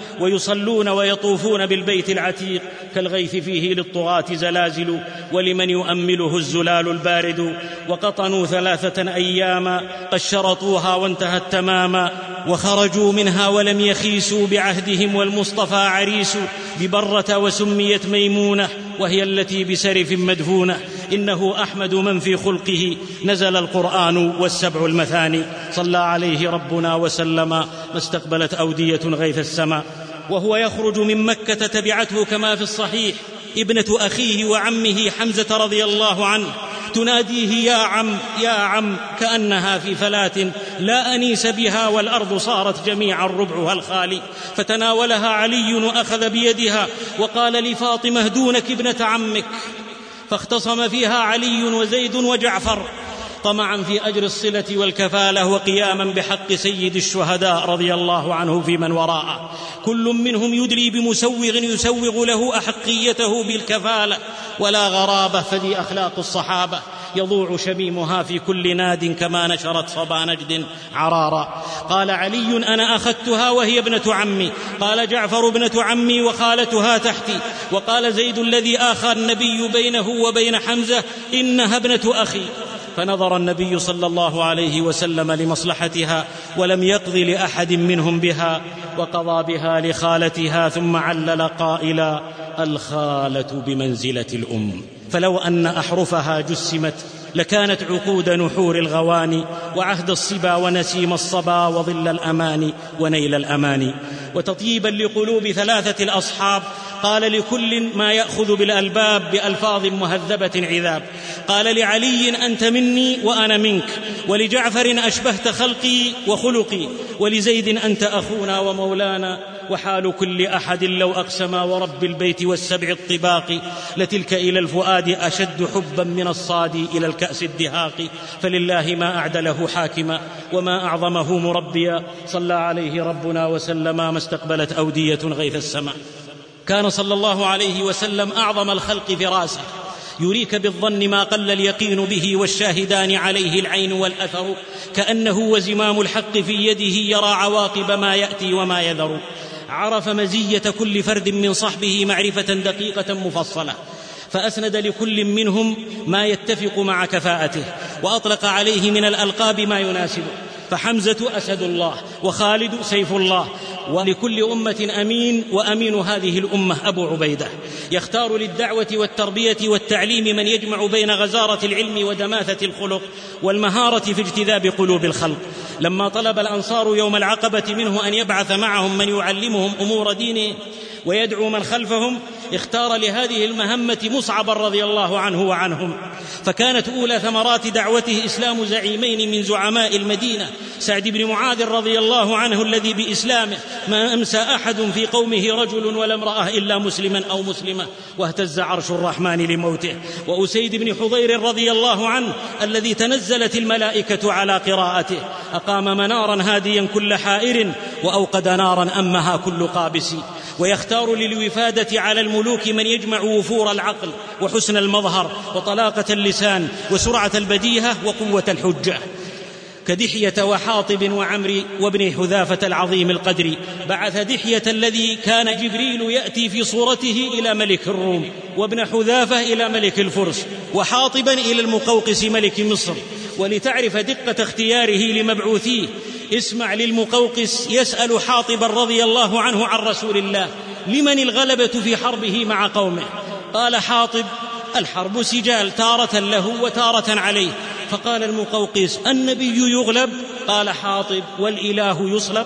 S3: ويصلون ويطوفون بالبيت العتيق كالغيث فيه للطغاة زلازل ولمن يؤمله الزلال البارد. وقطنوا 3 أياما قد شرطوها وانتهت تماما وخرجوا منها ولم يخيسوا بعهدهم والمصطفى عريس ببرة وسميت ميمونة وهي التي بسرف مدفونة. إنه أحمد من في خلقه نزل القرآن والسبع المثاني. صلى عليه ربنا وسلم ما استقبلت أودية غيث السماء. وهو يخرج من مكة تبعته كما في الصحيح ابنة أخيه وعمه حمزة رضي الله عنه تناديه يا عم يا عم كأنها في فلاة لا أنيس بها والأرض صارت جميعا ربعها الخالي. فتناولها علي وأخذ بيدها وقال لفاطمة دونك ابنة عمك. فاختصم فيها علي وزيد وجعفر طمعا في أجر الصلة والكفالة وقياما بحق سيد الشهداء رضي الله عنه في من وراءه. كل منهم يدلي بمسوغ يسوغ له أحقيته بالكفالة ولا غرابة. فدي أخلاق الصحابة يضوع شميمها في كل ناد كما نشرت صبا نجد عرارا. قال علي أنا أخذتها وهي ابنة عمي. قال جعفر ابنة عمي وخالتها تحتي. وقال زيد الذي آخى النبي بينه وبين حمزة إنها ابنة أخي. فنظر النبي صلى الله عليه وسلم لمصلحتها ولم يقض لأحد منهم بها وقضى بها لخالتها ثم علل قائلا الخالة بمنزلة الأم. فلو أن أحرفها جسمت لكانت عقود نحور الغواني وعهد الصبا ونسيم الصبا وظل الأمان ونيل الأمان. وتطيبا لقلوب 3 الأصحاب قال لكل ما يأخذ بالألباب بألفاظ مهذبة عذاب. قال لعلي أنت مني وأنا منك. ولجعفر أشبهت خلقي وخلقي. ولزيد أنت أخونا ومولانا. وحال كل أحد لو أقسم ورب البيت والسبع الطباق لتلك إلى الفؤاد أشد حبا من الصاد إلى الكأس الدهاق. فلله ما أعدله حاكما وما أعظمه مربيا. صلى عليه ربنا وسلم ما استقبلت أودية غيث السماء. كان صلى الله عليه وسلم أعظم الخلق فراسة يريك بالظن ما قل اليقين به والشاهدان عليه العين والأثر. كأنه وزمام الحق في يده يرى عواقب ما يأتي وما يذر. عرف مزية كل فرد من صحبه معرفة دقيقة مفصلة فأسند لكل منهم ما يتفق مع كفاءته وأطلق عليه من الألقاب ما يناسبه. فحمزة أسد الله وخالد سيف الله. ولكل أمة أمين وأمين هذه الأمة أبو عبيدة. يختار للدعوة والتربية والتعليم من يجمع بين غزارة العلم ودماثة الخلق والمهارة في اجتذاب قلوب الخلق. لما طلب الأنصار يوم العقبة منه أن يبعث معهم من يعلمهم أمور دينه ويدعو من خلفهم اختار لهذه المهمة مصعبا رضي الله عنه وعنهم. فكانت أولى ثمرات دعوته إسلام زعيمين من زعماء المدينة سعد بن معاذ رضي الله عنه الذي بإسلامه ما أمسى أحد في قومه رجل ولا امرأة إلا مسلما أو مسلمة واهتز عرش الرحمن لموته. وأسيد بن حضير رضي الله عنه الذي تنزلت الملائكة على قراءته أقام منارا هاديا كل حائر وأوقد نارا أمها كل قابس. ويختار للوفادة على الملوك من يجمع وفور العقل وحسن المظهر وطلاقة اللسان وسرعة البديهة وقوة الحجة كدحية وحاطب وعمري وابن حذافة العظيم القدر. بعث دحية الذي كان جبريل يأتي في صورته إلى ملك الروم وابن حذافة إلى ملك الفرس وحاطبا إلى المقوقس ملك مصر. ولتعرف دقة اختياره لمبعوثيه اسمع للمقوقس يسأل حاطبا رضي الله عنه عن رسول الله لمن الغلبة في حربه مع قومه. قال حاطب الحرب سجال تارة له وتارة عليه. فقال المقوقس النبي يغلب؟ قال حاطب والإله يصلب.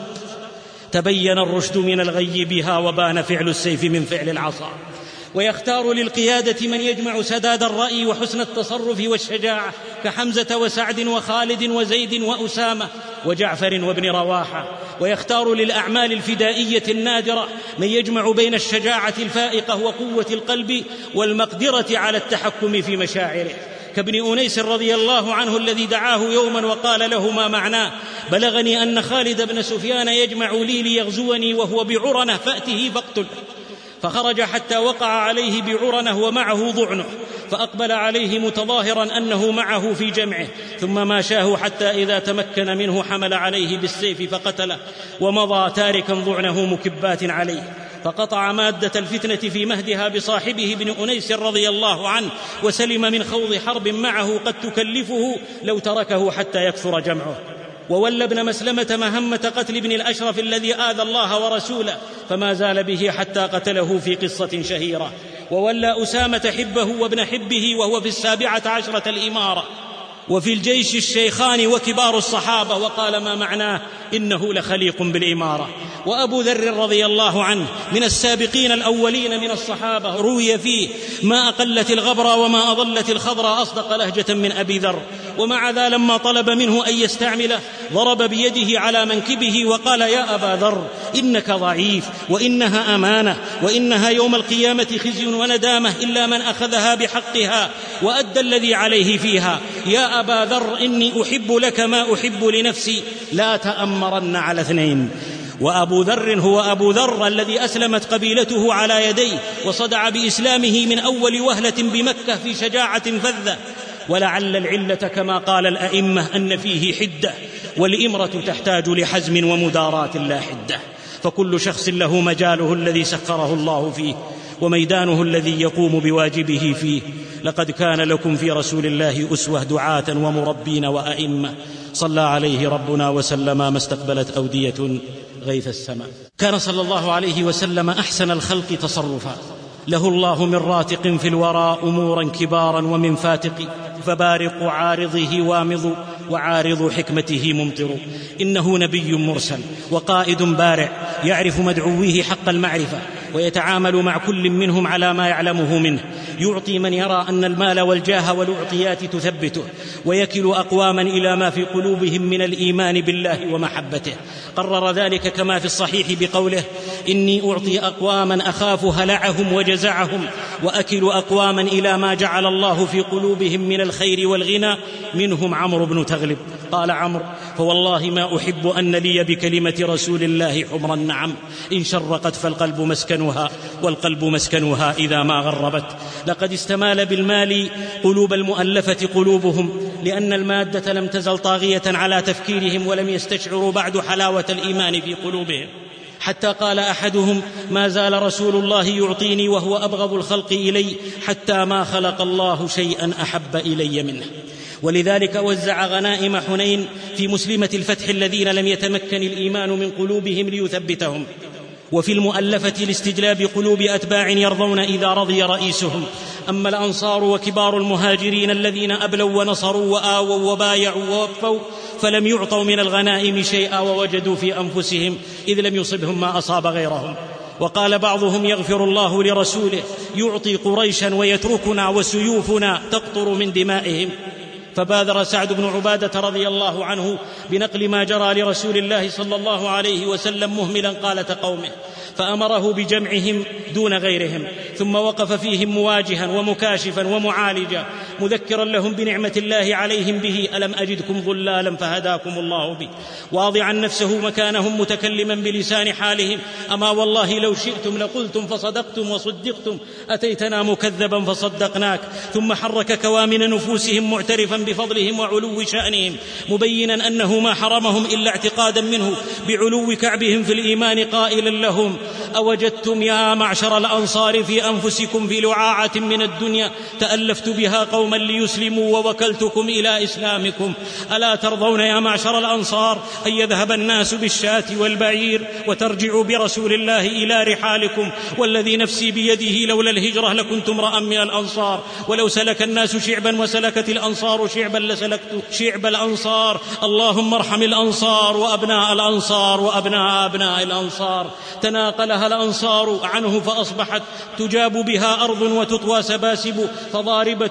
S3: تبين الرشد من الغي بها وبان فعل السيف من فعل العصا. ويختار للقيادة من يجمع سداد الرأي وحسن التصرف والشجاعة كحمزة وسعد وخالد وزيد وأسامة وجعفر وابن رواحة. ويختار للأعمال الفدائية النادرة من يجمع بين الشجاعة الفائقة وقوة القلب والمقدرة على التحكم في مشاعره كابن أنيس رضي الله عنه الذي دعاه يوما وقال له ما معناه بلغني أن خالد بن سفيان يجمع لي ليغزوني وهو بعرنة فأته فاقتله. فخرج حتى وقع عليه بعرنه ومعه ضعنه فأقبل عليه متظاهرا أنه معه في جمعه، ثم ماشاه حتى إذا تمكن منه حمل عليه بالسيف فقتله، ومضى تاركا ضعنه مكبات عليه، فقطع مادة الفتنة في مهدها بصاحبه بن أنيس رضي الله عنه، وسلم من خوض حرب معه قد تكلفه لو تركه حتى يكثر جمعه. وولى ابن مسلمة مهمة قتل ابن الأشرف الذي آذى الله ورسوله، فما زال به حتى قتله في قصة شهيرة. وولى أسامة حبه وابن حبه وهو في 17 الإمارة، وفي الجيش الشيخان وكبار الصحابة، وقال ما معناه إنه لخليق بالإمارة. وأبو ذر رضي الله عنه من السابقين الأولين من الصحابة، روي فيه ما أقلت الغبرة وما أضلت الخضرة أصدق لهجة من أبي ذر. ومع ذا لما طلب منه أن يستعمله ضرب بيده على منكبه وقال يا أبا ذر إنك ضعيف، وإنها أمانة، وإنها يوم القيامة خزي وندامة إلا من أخذها بحقها وأدى الذي عليه فيها. يا أبا ذر إني أحب لك ما أحب لنفسي، لا تأمرن على 2. وأبو ذر هو أبو ذر الذي أسلمت قبيلته على يديه، وصدع بإسلامه من أول وهلة بمكة في شجاعة فذة. ولعل العلة كما قال الأئمة أن فيه حدة، والإمرة تحتاج لحزم ومداراة لا حدة، فكل شخص له مجاله الذي سخره الله فيه، وميدانه الذي يقوم بواجبه فيه. لقد كان لكم في رسول الله أسوة دعاة ومربين وأئمة، صلى عليه ربنا وسلم ما استقبلت أودية غيث السماء. كان صلى الله عليه وسلم أحسن الخلق تصرفا، له الله من راتق في الورى أمورا كبارا ومن فاتق، فبارق عارضه وامض وعارض حكمته ممطر. إنه نبي مرسل وقائد بارع، يعرف مدعويه حق المعرفة، ويتعامل مع كل منهم على ما يعلمه منه. يعطي من يرى أن المال والجاه والأعطيات تثبته، ويكل أقواما إلى ما في قلوبهم من الإيمان بالله ومحبته. قرر ذلك كما في الصحيح بقوله إني أعطي أقواما أخاف هلعهم وجزعهم، وأكل أقواما إلى ما جعل الله في قلوبهم من الخير والغنى، منهم عمرو بن تغلب. قال عمرو فوالله ما أحب أن لي بكلمة رسول الله حمر النعم، إن شرقت فالقلب مسكنها، والقلب مسكنها إذا ما غربت. لقد استمال بالمال قلوب المؤلفة قلوبهم، لأن المادة لم تزل طاغية على تفكيرهم، ولم يستشعروا بعد حلاوة الإيمان في قلوبهم، حتى قال أحدهم ما زال رسول الله يعطيني وهو أبغض الخلق إلي، حتى ما خلق الله شيئا أحب إلي منه. ولذلك وزع غنائم حنين في مسلمة الفتح الذين لم يتمكن الإيمان من قلوبهم ليثبتهم، وفي المؤلفة لاستجلاب قلوب أتباع يرضون إذا رضي رئيسهم. أما الأنصار وكبار المهاجرين الذين أبلوا ونصروا وآووا وبايعوا ووفوا، فلم يعطوا من الغنائم شيئا، ووجدوا في أنفسهم إذ لم يصبهم ما أصاب غيرهم. وقال بعضهم يغفر الله لرسوله يعطي قريشا ويتركنا وسيوفنا تقطر من دمائهم. فبادر سعد بن عبادة رضي الله عنه بنقل ما جرى لرسول الله صلى الله عليه وسلم مهملا قالة قومه، فأمره بجمعهم دون غيرهم، ثم وقف فيهم مواجها ومكاشفا ومعالجا، مذكرا لهم بنعمة الله عليهم به، ألم أجدكم ضلالا فهداكم الله به، واضعا نفسه مكانهم متكلما بلسان حالهم، أما والله لو شئتم لقلتم فصدقتم وصدقتم، أتيتنا مكذبا فصدقناك. ثم حرك كوامن نفوسهم معترفا بفضلهم وعلو شأنهم، مبينا أنه ما حرمهم إلا اعتقادا منه بعلو كعبهم في الإيمان، قائلا لهم أوجدتم يا معشر الأنصار في أنفسكم في لعاعة من الدنيا تألفت بها قوما ليسلموا ووكلتكم إلى إسلامكم، ألا ترضون يا معشر الأنصار أن يذهب الناس بالشاة والبعير وترجعوا برسول الله إلى رحالكم، والذي نفسي بيده لولا الهجرة لكنت امرأ من الأنصار، ولو سلك الناس شعبا وسلكت الأنصار شعبا لسلكت شعب الأنصار، اللهم ارحم الأنصار وأبناء الأنصار وأبناء أبناء الأنصار. تناقلها الأنصار عنه فأصبحت تجاب بها أرض وتطوى سباسب، فضاربة في الأرض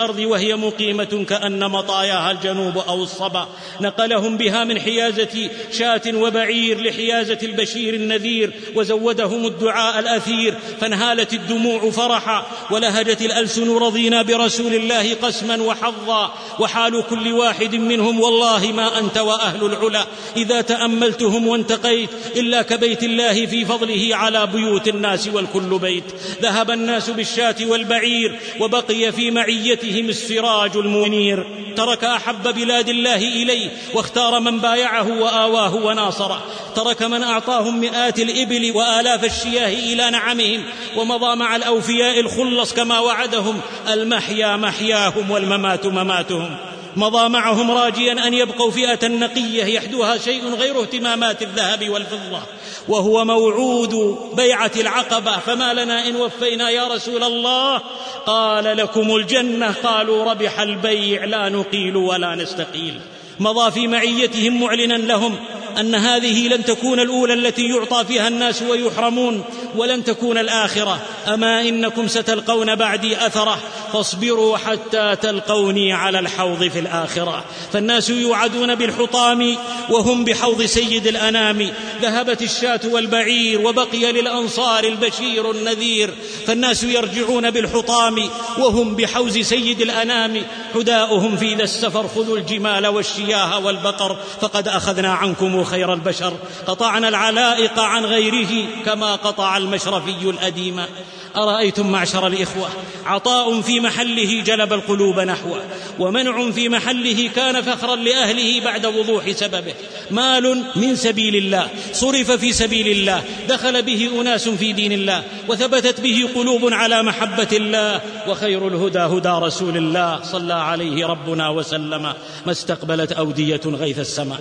S3: الأرض وهي مقيمة كأن مطاياها الجنوب أو الصبا. نقلهم بها من حيازة شاة وبعير لحيازة البشير النذير، وزودهم الدعاء الأثير، فانهالت الدموع فرحا ولهجت الألسن رضينا برسول الله قسما وحظا. وحال كل واحد منهم والله ما أنت وأهل العلا إذا تأملتهم وانتقيت إلا كبيت الله في فضله على بيوت الناس والكل بيت. ذهب الناس بالشاة والبعير وبقي في معيتهم السراج المنير. ترك أحب بلاد الله إليه واختار من بايعه وآواه وناصره. ترك من أعطاهم مئات الإبل وآلاف الشياه إلى نعمهم، ومضى مع الأوفياء الخلص كما وعدهم. المحيا محياهم والممات مماتهم. مضى معهم راجيا أن يبقوا فئة نقية يحدوها شيء غير اهتمامات الذهب والفضة، وهو موعود بيعة العقبة. فما لنا إن وفينا يا رسول الله؟ قال لكم الجنة. قالوا ربح البيع لا نقيل ولا نستقيل. مضى في معيتهم معلنا لهم أن هذه لن تكون الأولى التي يعطى فيها الناس ويحرمون، ولن تكون الآخرة. أما إنكم ستلقون بعدي أثره، فاصبروا حتى تلقوني على الحوض في الآخرة. فالناس يوعدون بالحطام وهم بحوض سيد الأنام. ذهبت الشاة والبعير وبقي للأنصار البشير النذير. فالناس يرجعون بالحطام وهم بحوز سيد الأنام. حداؤهم في ذا السفر خذوا الجمال والشياه والبقر، فقد أخذنا عنكم خير البشر. قطعنا العلائق عن غيره كما قطع المشرفي الأديم. أرأيتم معشر الإخوة، عطاء في محله جلب القلوب نحوه، ومنع في محله كان فخرا لأهله بعد وضوح سببه. مال من سبيل الله صرف في سبيل الله، دخل به أناس في دين الله، وثبتت به قلوب على محبة الله. وخير الهدى هدى رسول الله صلى عليه ربنا وسلم، ما استقبلت أودية غيث السماء.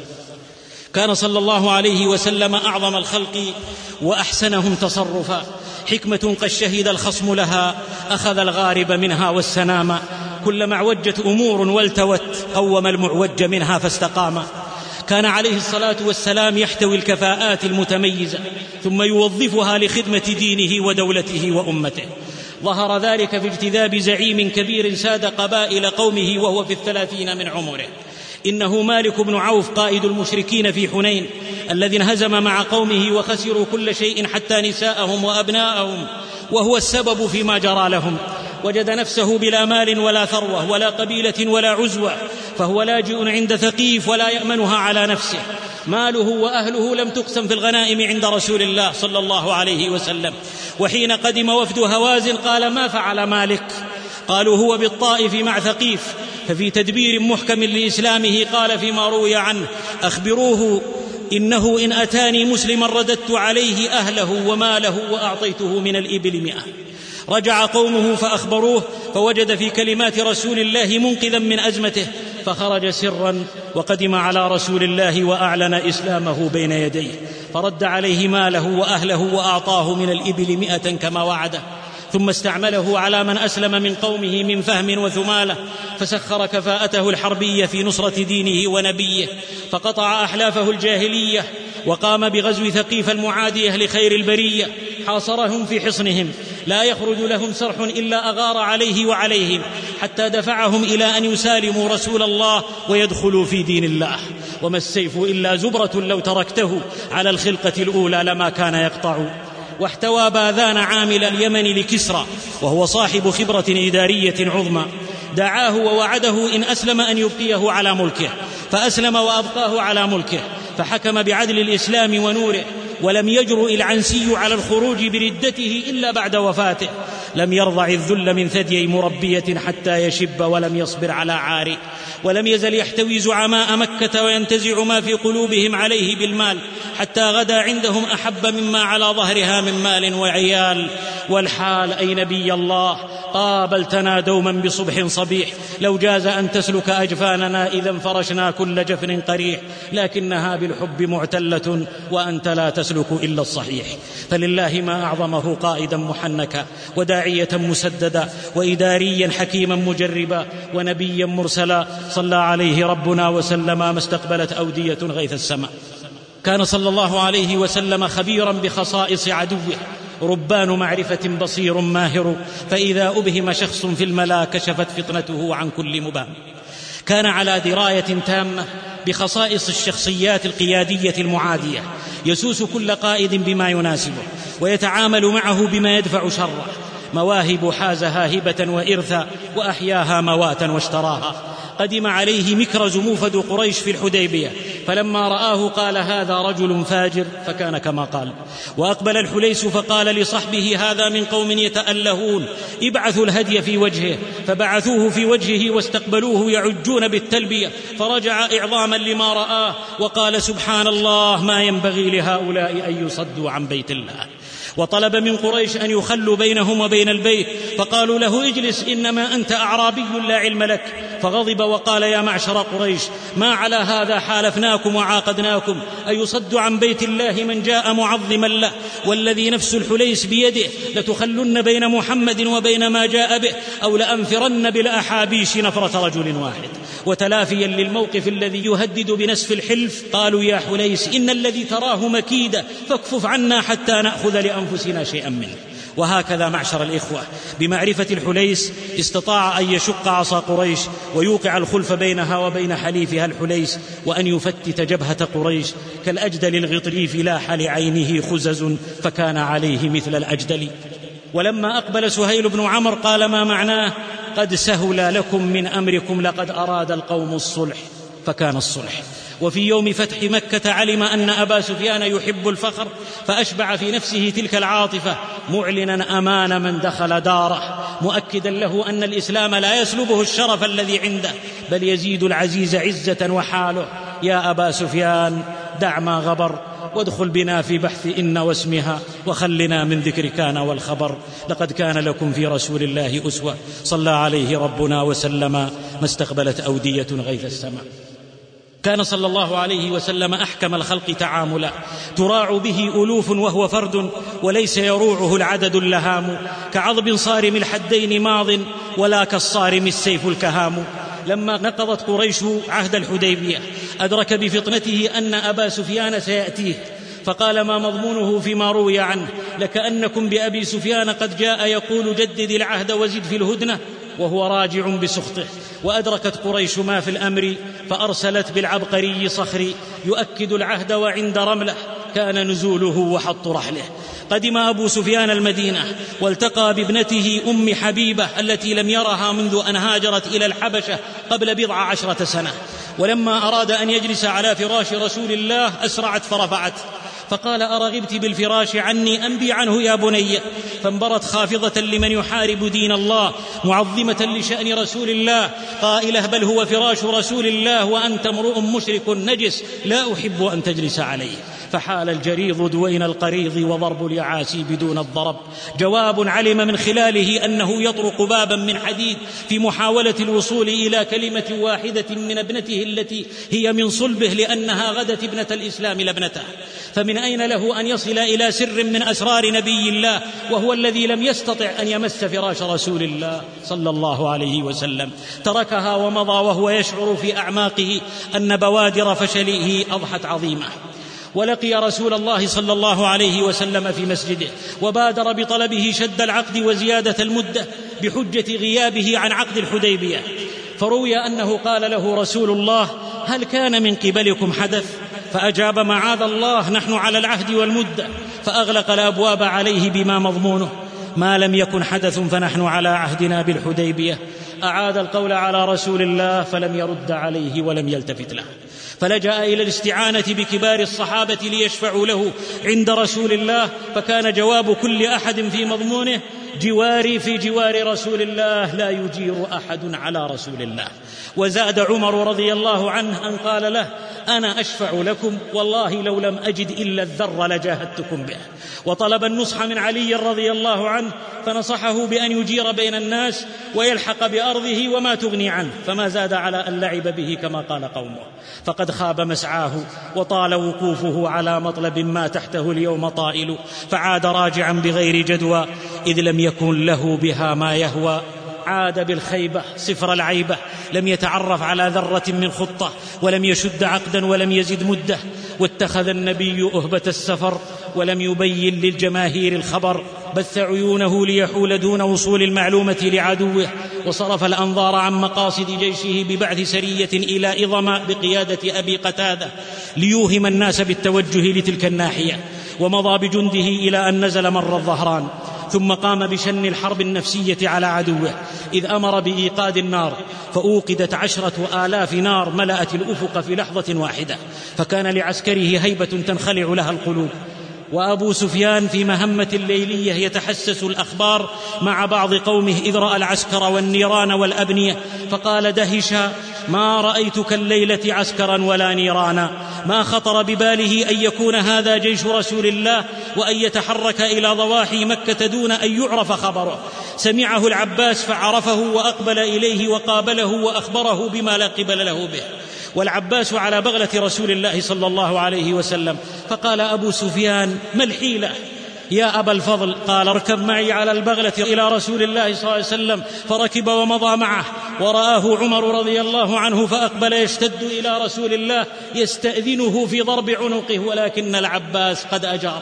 S3: كان صلى الله عليه وسلم أعظم الخلق وأحسنهم تصرفا. حكمة قد شهد الخصم لها أخذ الغارب منها والسنام. كلما اعوجت أمور والتوت قوم المعوج منها فاستقام. كان عليه الصلاة والسلام يحتوي الكفاءات المتميزة ثم يوظفها لخدمة دينه ودولته وأمته. ظهر ذلك في اجتذاب زعيم كبير ساد قبائل قومه وهو في 30 من عمره. إنه مالك بن عوف قائد المشركين في حنين، الذي انهزم مع قومه وخسروا كل شيء حتى نساءهم وأبناءهم، وهو السبب فيما جرى لهم. وجد نفسه بلا مال ولا ثروة ولا قبيلة ولا عزوة، فهو لاجئ عند ثقيف ولا يأمنها على نفسه. ماله وأهله لم تقسم في الغنائم عند رسول الله صلى الله عليه وسلم. وحين قدم وفد هوازن قال: ما فعل مالك؟ قالوا: هو بالطائف مع ثقيف. ففي تدبير محكم لإسلامه قال فيما روي عنه: أخبروه إنه إن أتاني مسلما رددت عليه أهله وماله وأعطيته من الإبل 100. رجع قومه فأخبروه، فوجد في كلمات رسول الله منقذا من أزمته، فخرج سرا وقدم على رسول الله وأعلن إسلامه بين يديه، فرد عليه ماله وأهله وأعطاه من الإبل 100 كما وعده. ثم استعمله على من أسلم من قومه من فهم وثمالة، فسخر كفاءته الحربية في نصرة دينه ونبيه، فقطع أحلافه الجاهلية وقام بغزو ثقيف المعادية لخير البرية. حاصرهم في حصنهم، لا يخرج لهم سرح إلا أغار عليه وعليهم، حتى دفعهم إلى أن يسالموا رسول الله ويدخلوا في دين الله. وما السيف إلا زبرة لو تركته على الخلقة الأولى لما كان يقطع. واحتوى باذان عامل اليمن لكسرى، وهو صاحب خبرة إدارية عظمى. دعاه ووعده إن أسلم أن يبقيه على ملكه، فأسلم وأبقاه على ملكه، فحكم بعدل الإسلام ونوره. ولم يجرؤ العنسي على الخروج بردته إلا بعد وفاته. لم يرضع الذل من ثدي مربية حتى يشب، ولم يصبر على عار. ولم يزل يحتوي زعماء مكة وينتزع ما في قلوبهم عليه بالمال، حتى غدا عندهم أحب مما على ظهرها من مال وعيال. والحال أي نبي الله قابلتنا دوما بصبح صبيح، لو جاز أن تسلك أجفاننا إذا فرشنا كل جفن قريح، لكنها بالحب معتلة وأنت لا تسلك إلا الصحيح. فلله ما أعظمه قائدا محنكا، وداعية مسددا، وإداريا حكيما مجربا، ونبيا مرسلا، صلى عليه ربنا وسلم ما استقبلت أودية غيث السماء. كان صلى الله عليه وسلم خبيرا بخصائص عدوه، ربان معرفة بصير ماهر، فإذا أبهم شخص في الملا كشفت فطنته عن كل مبهم. كان على دراية تامة بخصائص الشخصيات القيادية المعادية، يسوس كل قائد بما يناسبه ويتعامل معه بما يدفع شره. مواهب حازها هبة وإرثا، وأحياها مواتا واشتراها. قدم عليه مكرز موفد قريش في الحديبية، فلما رآه قال هذا رجل فاجر، فكان كما قال. وأقبل الحليس فقال لصحبه هذا من قوم يتألهون، ابعثوا الهدي في وجهه. فبعثوه في وجهه واستقبلوه يعجون بالتلبية، فرجع إعظاما لما رآه وقال سبحان الله ما ينبغي لهؤلاء أن يصدوا عن بيت الله. وطلب من قريش أن يخلوا بينهم وبين البيت، فقالوا له اجلس إنما أنت أعرابي لا علم لك. فغضب وقال يا معشر قريش ما على هذا حالفناكم وعاقدناكم أن يصد عن بيت الله من جاء معظما له، والذي نفس الحليس بيده لتخلن بين محمد وبين ما جاء به، أو لأنفرن بالأحابيش نفرة رجل واحد. وتلافيا للموقف الذي يهدد بنسف الحلف قالوا يا حليس إن الذي تراه مكيدة، فاكفف عنا حتى نأخذ لأنفسنا شيئا منه. وهكذا معشر الإخوة بمعرفة الحليس استطاع أن يشق عصا قريش ويوقع الخلف بينها وبين حليفها الحليس، وأن يفتت جبهة قريش كالأجدل الغطريف لاح لعينه خزز فكان عليه مثل الأجدل. ولما أقبل سهيل بن عمرو قال ما معناه؟ قد سهل لكم من أمركم، لقد أراد القوم الصلح، فكان الصلح. وفي يوم فتح مكة علم أن أبا سفيان يحب الفخر، فأشبع في نفسه تلك العاطفة، معلنا أمان من دخل داره، مؤكدا له أن الإسلام لا يسلبه الشرف الذي عنده، بل يزيد العزيز عزة وحاله. يا أبا سفيان دع ما غبر، وادخل بنا في بحث إن واسمها، وخلنا من ذكر كان والخبر. لقد كان لكم في رسول الله أسوة، صلى عليه ربنا وسلم، ما استقبلت أودية غيث السماء. كان صلى الله عليه وسلم أحكم الخلق تعاملا، تراع به ألوف وهو فرد، وليس يروعه العدد اللهام، كعضب صارم الحدين ماض، ولا كالصارم السيف الكهام. لما نقضت قريش عهد الحديبية أدرك بفطنته أن أبا سفيان سيأتيه، فقال ما مضمونه فيما روي عنه؟ لكأنكم بأبي سفيان قد جاء يقول جدد العهد وزد في الهدنة، وهو راجع بسخطه. وأدركت قريش ما في الأمر، فأرسلت بالعبقري صخري يؤكد العهد، وعند رمله كان نزوله وحط رحله. قدم أبو سفيان المدينة والتقى بابنته أم حبيبة التي لم يرها منذ أن هاجرت إلى الحبشة قبل 10 سنة. ولما أراد أن يجلس على فراش رسول الله أسرعت فرفعت، فقال أرغبت بالفراش عني أنبي عنه يا بني؟ فانبرت خافضة لمن يحارب دين الله، معظمة لشأن رسول الله، قائلة بل هو فراش رسول الله وأنت امرؤ مشرك نجس لا أحب أن تجلس عليه. فحال الجريض دوين القريض، وضرب اليعاسي بدون الضرب. جواب علم من خلاله أنه يطرق بابا من حديد في محاولة الوصول إلى كلمة واحدة من ابنته التي هي من صلبه، لأنها غدت ابنة الإسلام لابنته. فمن أين له أن يصل إلى سر من أسرار نبي الله وهو الذي لم يستطع أن يمس فراش رسول الله صلى الله عليه وسلم؟ تركها ومضى وهو يشعر في أعماقه أن بوادر فشله أضحت عظيمة. ولقي رسول الله صلى الله عليه وسلم في مسجده، وبادر بطلبه شد العقد وزيادة المدة بحجة غيابه عن عقد الحديبية. فروي أنه قال له رسول الله هل كان من قبلكم حدث؟ فأجاب معاذ الله نحن على العهد والمدة، فأغلق الأبواب عليه بما مضمونه ما لم يكن حدث فنحن على عهدنا بالحديبية. أعاد القول على رسول الله فلم يرد عليه ولم يلتفت له، فلجأ إلى الاستعانة بكبار الصحابة ليشفعوا له عند رسول الله، فكان جواب كل أحد في مضمونه جواري في جوار رسول الله لا يجير أحد على رسول الله. وزاد عمر رضي الله عنه أن قال له أنا أشفع لكم والله لو لم أجد إلا الذر لجاهدتكم به. وطلب النصح من علي رضي الله عنه، فنصحه بأن يجير بين الناس ويلحق بأرضه وما تغني عنه، فما زاد على أن لعب به كما قال قومه، فقد خاب مسعاه وطال وقوفه على مطلب ما تحته اليوم طائل، فعاد راجعا بغير جدوى إذ لم يكن له بها ما يهوى. عاد بالخيبة صفر العيبة، لم يتعرف على ذرة من خطة، ولم يشد عقدا ولم يزد مدة. واتخذ النبي أهبة السفر ولم يبين للجماهير الخبر، بث عيونه ليحول دون وصول المعلومة لعدوه، وصرف الأنظار عن مقاصد جيشه ببعث سرية إلى إظم بقيادة أبي قتادة ليوهم الناس بالتوجه لتلك الناحية، ومضى بجنده إلى أن نزل مر الظهران، ثم قام بشن الحرب النفسية على عدوه، إذ أمر بإيقاد النار، فأوقدت 10,000 نار ملأت الأفق في لحظة واحدة، فكان لعسكره هيبة تنخلع لها القلوب. وأبو سفيان في مهمة الليلية يتحسس الأخبار مع بعض قومه إذ رأى العسكر والنيران والأبنية، فقال دهشا: ما رأيت كالليلة عسكرا ولا نيرانا. ما خطر بباله أن يكون هذا جيش رسول الله وأن يتحرك إلى ضواحي مكة دون أن يعرف خبره. سمعه العباس فعرفه وأقبل إليه وقابله وأخبره بما لا قبل له به، والعباس على بغلة رسول الله صلى الله عليه وسلم. فقال أبو سفيان: ما الحيلة يا أبا الفضل؟ قال: اركب معي على البغلة إلى رسول الله صلى الله عليه وسلم. فركب ومضى معه، ورآه عمر رضي الله عنه فأقبل يشتد إلى رسول الله يستأذنه في ضرب عنقه، ولكن العباس قد أجاره.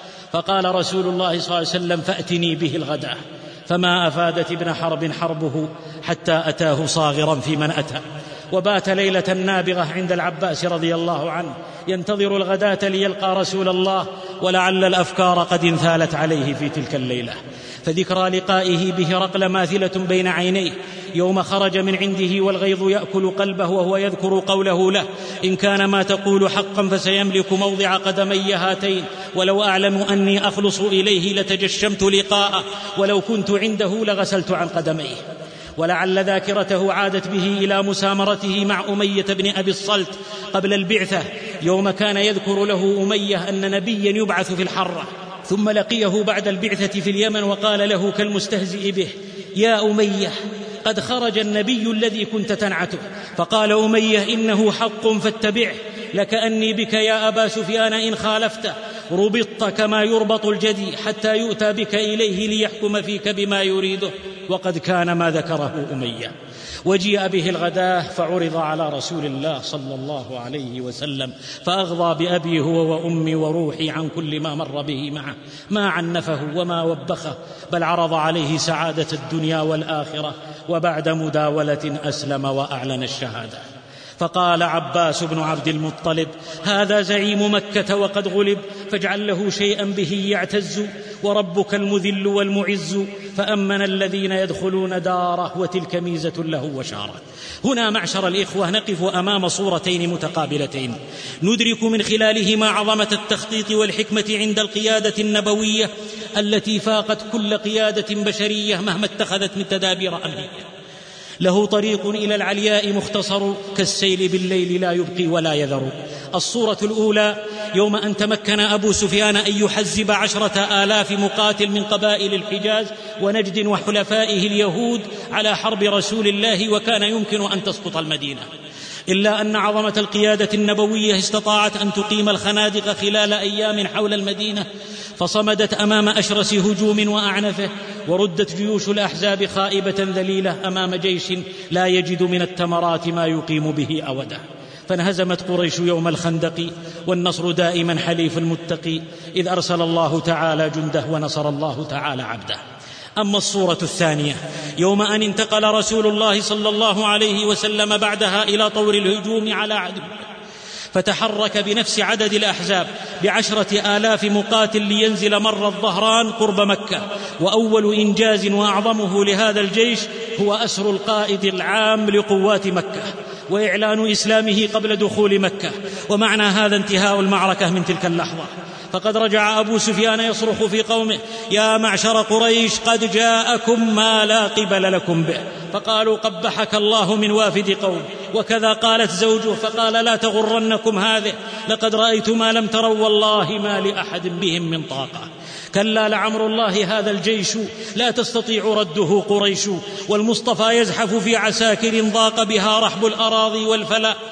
S3: فقال رسول الله صلى الله عليه وسلم: فأتني به الغداء. فما أفادت ابن حرب حربه حتى أتاه صاغرا في من أتى، وبات ليلة نابغة عند العباس رضي الله عنه ينتظر الغداة ليلقى رسول الله، ولعل الأفكار قد انثالت عليه في تلك الليلة. فذكرى لقائه بهرقل ماثلة بين عينيه يوم خرج من عنده والغيظ يأكل قلبه، وهو يذكر قوله له: إن كان ما تقول حقا فسيملك موضع قدمي هاتين، ولو أعلم أني أخلص إليه لتجشمت لقاءه، ولو كنت عنده لغسلت عن قدميه. ولعل ذاكرته عادت به إلى مسامرته مع أمية بن أبي الصلت قبل البعثة، يوم كان يذكر له أمية أن نبيا يبعث في الحرة، ثم لقيه بعد البعثة في اليمن وقال له كالمستهزئ به: يا أمية، قد خرج النبي الذي كنت تنعته. فقال أمية: إنه حق فاتبعه، لكأني بك يا أبا سفيان إن خالفته ربطت كما يربط الجدي حتى يؤتى بك إليه ليحكم فيك بما يريده. وقد كان ما ذكره أمية. وجيء به الغداة فعرض على رسول الله صلى الله عليه وسلم، فأغضى بأبي هو وأمي وروحي عن كل ما مر به معه، ما عنفه وما وبخه، بل عرض عليه سعادة الدنيا والآخرة. وبعد مداولة أسلم وأعلن الشهادة. فقال عباس بن عبد المطلب: هذا زعيم مكة وقد غلب، فاجعل له شيئا به يعتز، وربك المذل والمعز. فأمن الذين يدخلون داره، وتلك ميزة له وشارة. هنا معشر الإخوة نقف أمام صورتين متقابلتين ندرك من خلالهما عظمة التخطيط والحكمة عند القيادة النبوية التي فاقت كل قيادة بشرية مهما اتخذت من تدابير أمنية. له طريق إلى العلياء مختصر، كالسيل بالليل لا يبقي ولا يذر. الصورة الأولى يوم أن تمكن أبو سفيان أن يحزب 10,000 مقاتل من قبائل الحجاز ونجد وحلفائه اليهود على حرب رسول الله، وكان يمكن أن تسقط المدينة، إلا أن عظمة القيادة النبوية استطاعت أن تقيم الخنادق خلال أيام حول المدينة، فصمدت أمام أشرس هجوم وأعنفه، وردت جيوش الأحزاب خائبة ذليلة أمام جيش لا يجد من التمرات ما يقيم به أوده. فانهزمت قريش يوم الخندق، والنصر دائما حليف المتقي، إذ أرسل الله تعالى جنده ونصر الله تعالى عبده. أما الصورة الثانية يوم أن انتقل رسول الله صلى الله عليه وسلم بعدها إلى طور الهجوم على عدو، فتحرك بنفس عدد الأحزاب 10,000 مقاتل لينزل مر الظهران قرب مكة. وأول إنجاز وأعظمه لهذا الجيش هو أسر القائد العام لقوات مكة وإعلان إسلامه قبل دخول مكة، ومعنى هذا انتهاء المعركة من تلك اللحظة. فقد رجع أبو سفيان يصرخ في قومه: يا معشر قريش، قد جاءكم ما لا قبل لكم به. فقالوا: قبحك الله من وافد قوم. وكذا قالت زوجه، فقال: لا تغرنكم هذه، لقد رأيت ما لم تروا، والله ما لأحد بهم من طاقة. كلا لعمر الله هذا الجيش لا تستطيع رده قريش، والمصطفى يزحف في عساكر ضاق بها رحب الأراضي والفلا.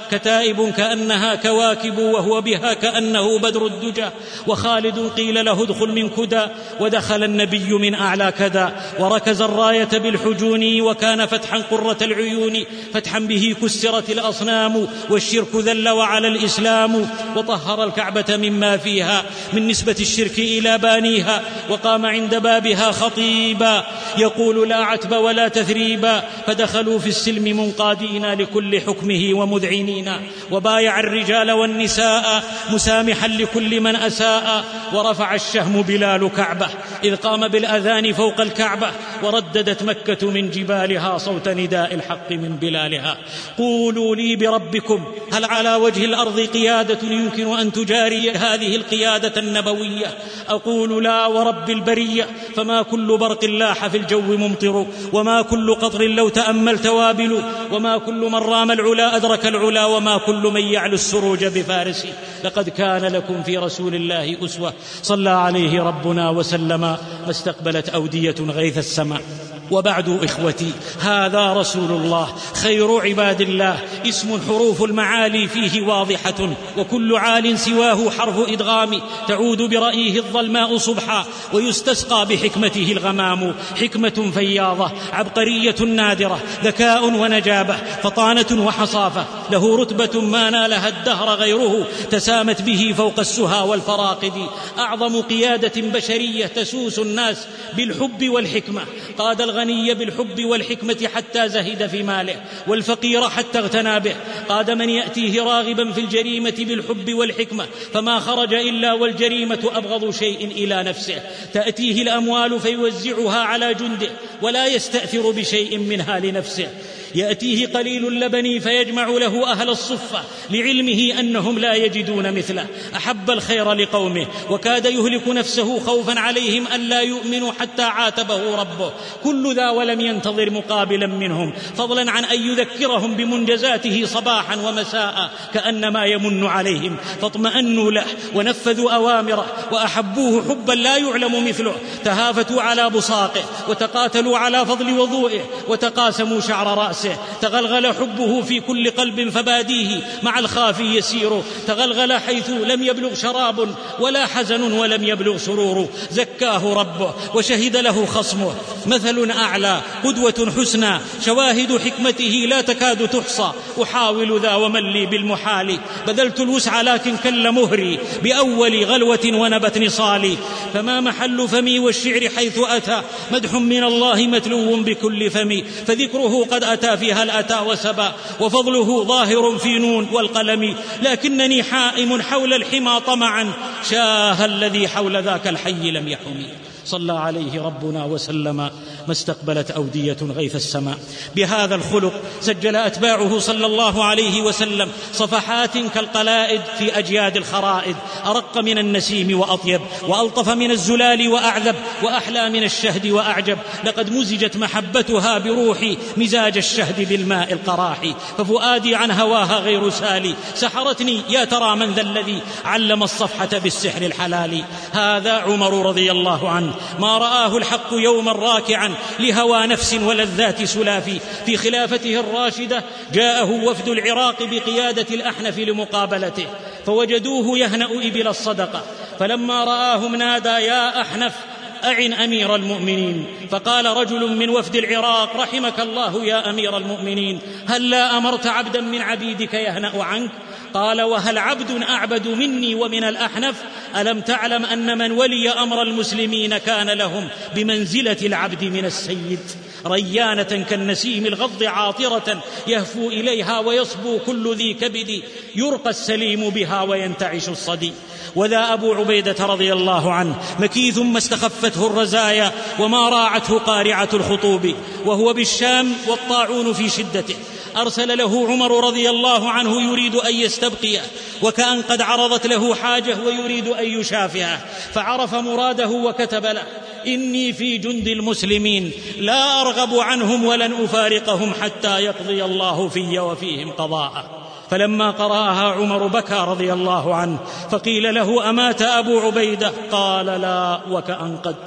S3: كتائب كأنها كواكب وهو بها كأنه بدر الدجى. وخالد قيل له ادخل من كدى ودخل النبي من أعلى كذا. وركز الراية بالحجون وكان فتحا قرة العيون، فتحا به كسرت الأصنام والشرك ذل وعلى الإسلام. وطهر الكعبة مما فيها من نسبة الشرك إلى بانيها، وقام عند بابها خطيبا يقول لا عتب ولا تثريبا. فدخلوا في السلم منقادين لكل حكمه ومذعنين، وبايع الرجال والنساء مسامحا لكل من أساء. ورفع الشهم بلال كعبة إذ قام بالأذان فوق الكعبة، ورددت مكة من جبالها صوت نداء الحق من بلالها. قولوا لي بربكم هل على وجه الأرض قيادة يمكن أن تجاري هذه القيادة النبوية؟ أقول لا ورب البرية، فما كل برق لاح في الجو ممطر، وما كل قطر لو تأملت وابل، وما كل من رام العلا أدرك العلا، وما كل من يعلو السروج بفارس. لقد كان لكم في رسول الله أسوة، صلى عليه ربنا وسلم، ما استقبلت أودية غيث السماء. وبعد إخوتي، هذا رسول الله خير عباد الله، اسم حروف المعالي فيه واضحة، وكل عال سواه حرف إدغام، تعود برأيه الظلماء صبحا، ويستسقى بحكمته الغمام. حكمة فياضة عبقرية نادرة، ذكاء ونجابة، فطانة وحصافة، له رتبة ما نالها الدهر غيره، تسامت به فوق السها والفراقد. أعظم قيادة بشرية تسوس الناس بالحب والحكمة، قاد الغني بالحب والحكمة حتى زهد في ماله، والفقير حتى اغتنى به. قاد من يأتيه راغبا في الجريمة بالحب والحكمة، فما خرج إلا والجريمة أبغض شيء إلى نفسه. تأتيه الأموال فيوزعها على جنده، ولا يستأثر بشيء منها لنفسه. يأتيه قليل اللبن فيجمع له أهل الصفة، لعلمه أنهم لا يجدون مثله. أحب الخير لقومه، وكاد يهلك نفسه خوفا عليهم أن لا يؤمنوا حتى عاتبه ربه. كل ذا ولم ينتظر مقابلا منهم، فضلا عن أن يذكرهم بمنجزاته صباحا ومساء كأنما يمن عليهم، فاطمأنوا له ونفذوا أوامره، وأحبوه حبا لا يعلم مثله. تهافتوا على بصاقه، وتقاتلوا على فضل وضوئه، وتقاسموا شعر رأسه. تغلغل حبه في كل قلب فباديه مع الخافي يسير. تغلغل حيث لم يبلغ شراب ولا حزن ولم يبلغ سرور. زكاه ربه وشهد له خصمه، مثل أعلى قدوة حسنى، شواهد حكمته لا تكاد تحصى. أحاول ذا ومن لي بالمحال، بذلت الوسع لكن كل مهري، بأول غلوة ونبت نصالي. فما محل فمي والشعر حيث أتى، مدح من الله متلو بكل فمي. فذكره قد أتى فيها الأتى وسبا، وفضله ظاهر في نون والقلم. لكنني حائم حول الحمى طمعا، شاه الذي حول ذاك الحي لم يحمي. صلى عليه ربنا وسلم، ما استقبلت أودية غيث السماء. بهذا الخلق سجل أتباعه صلى الله عليه وسلم صفحات كالقلائد في أجياد الخرائد، أرق من النسيم وأطيب، وألطف من الزلال وأعذب، وأحلى من الشهد وأعجب. لقد مزجت محبتها بروحي مزاج الشهد بالماء القراحي، ففؤادي عن هواها غير سالي. سحرتني يا ترى من ذا الذي علم الصفحة بالسحر الحلال. هذا عمر رضي الله عنه، ما رآه الحق يوما راكعا لهوى نفس ولذات سلافي. في خلافته الراشدة جاءه وفد العراق بقيادة الأحنف لمقابلته، فوجدوه يهنأ إبل الصدقة. فلما رآهم نادى يا أحنف أعن أمير المؤمنين. فقال رجل من وفد العراق رحمك الله يا أمير المؤمنين، هل لا أمرت عبدا من عبيدك يهنأ عنك؟ قال وهل عبد أعبد مني ومن الأحنف؟ ألم تعلم أن من ولي أمر المسلمين كان لهم بمنزلة العبد من السيد، ريانة كالنسيم الغض عاطرة يهفو إليها ويصبو كل ذي كبد، يرقى السليم بها وينتعش الصدي. وذا أبو عبيدة رضي الله عنه مكيث ما استخفته الرزايا وما راعته قارعة الخطوب، وهو بالشام والطاعون في شدته. أرسل له عمر رضي الله عنه يريد أن يستبقيه، وكأن قد عرضت له حاجة ويريد أن يشافعه، فعرف مراده وكتب له إني في جند المسلمين لا أرغب عنهم ولن أفارقهم حتى يقضي الله في وفيهم قضاءه. فلما قرأها عمر بكى رضي الله عنه، فقيل له أمات أبو عبيدة؟ قال لا وكأن قد.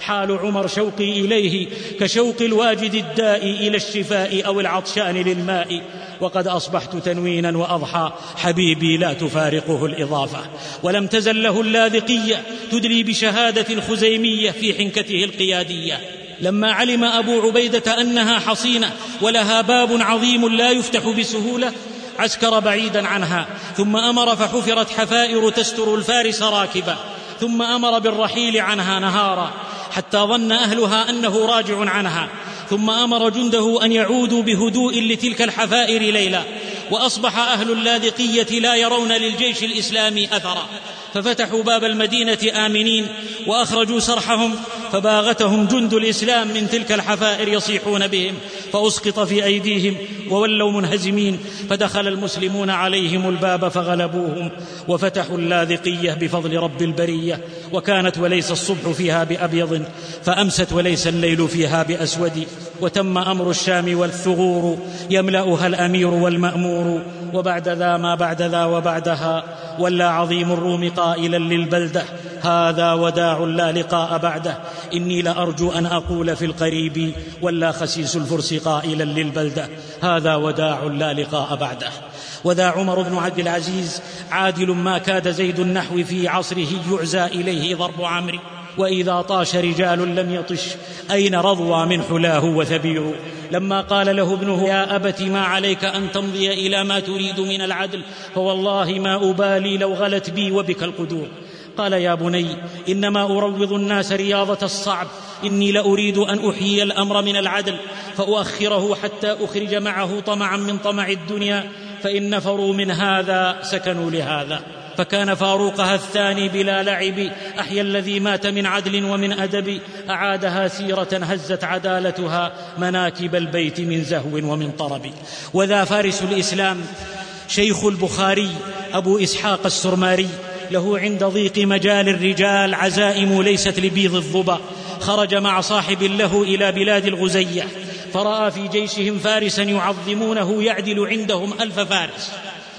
S3: حال عمر شوقي إليه كشوق الواجد الداء إلى الشفاء أو العطشان للماء، وقد أصبحت تنوينا وأضحى حبيبي لا تفارقه الإضافة. ولم تزل له اللاذقية تدلي بشهادة الخزيمية في حنكته القيادية. لما علم أبو عبيدة أنها حصينة ولها باب عظيم لا يفتح بسهولة عسكر بعيدا عنها، ثم أمر فحفرت حفائر تستر الفارس راكبا، ثم أمر بالرحيل عنها نهارا حتى ظن أهلها أنه راجع عنها، ثم أمر جنده أن يعودوا بهدوء لتلك الحفائر ليلا. وأصبح أهل اللاذقية لا يرون للجيش الإسلامي أثرا، ففتحوا باب المدينة آمنين وأخرجوا سرحهم، فباغتهم جند الإسلام من تلك الحفائر يصيحون بهم، فأسقط في أيديهم وولوا منهزمين، فدخل المسلمون عليهم الباب فغلبوهم وفتحوا اللاذقية بفضل رب البرية. وكانت وليس الصبح فيها بأبيض، فأمست وليس الليل فيها بأسود، وتم أمر الشام والثغور يملأها الأمير والمأمور. وبعد ذا ما بعد ذا وبعدها ولا عظيم الروم قائلا للبلدة هذا وداع لا لقاء بعده، إني لأرجو أن أقول في القريب ولا خسيس الفرس قائلا للبلدة هذا وداع لا لقاء بعده. وذا عمر بن عبد العزيز عادل ما كاد زيد النحو في عصره يعزى إليه ضرب عمرو، وإذا طاش رجال لم يطش أين رضوى من حلاه وثبير. لما قال له ابنه يا أبت ما عليك أن تمضي إلى ما تريد من العدل، فوالله ما أبالي لو غلت بي وبك القدور. قال يا بني إنما أروض الناس رياضة الصعب، إني لأريد أن أحيي الأمر من العدل فأؤخره حتى أخرج معه طمعا من طمع الدنيا، فإن نفروا من هذا سكنوا لهذا. فكان فاروقها الثاني بلا لعب أحيا الذي مات من عدل ومن أدب، أعادها سيرة هزت عدالتها مناكب البيت من زهو ومن طرب. وذا فارس الإسلام شيخ البخاري أبو إسحاق السرماري، له عند ضيق مجال الرجال عزائم ليست لبيض الظبا. خرج مع صاحب له إلى بلاد الغزية، فرأى في جيشهم فارسا يعظمونه يعدل عندهم 1000 فارس،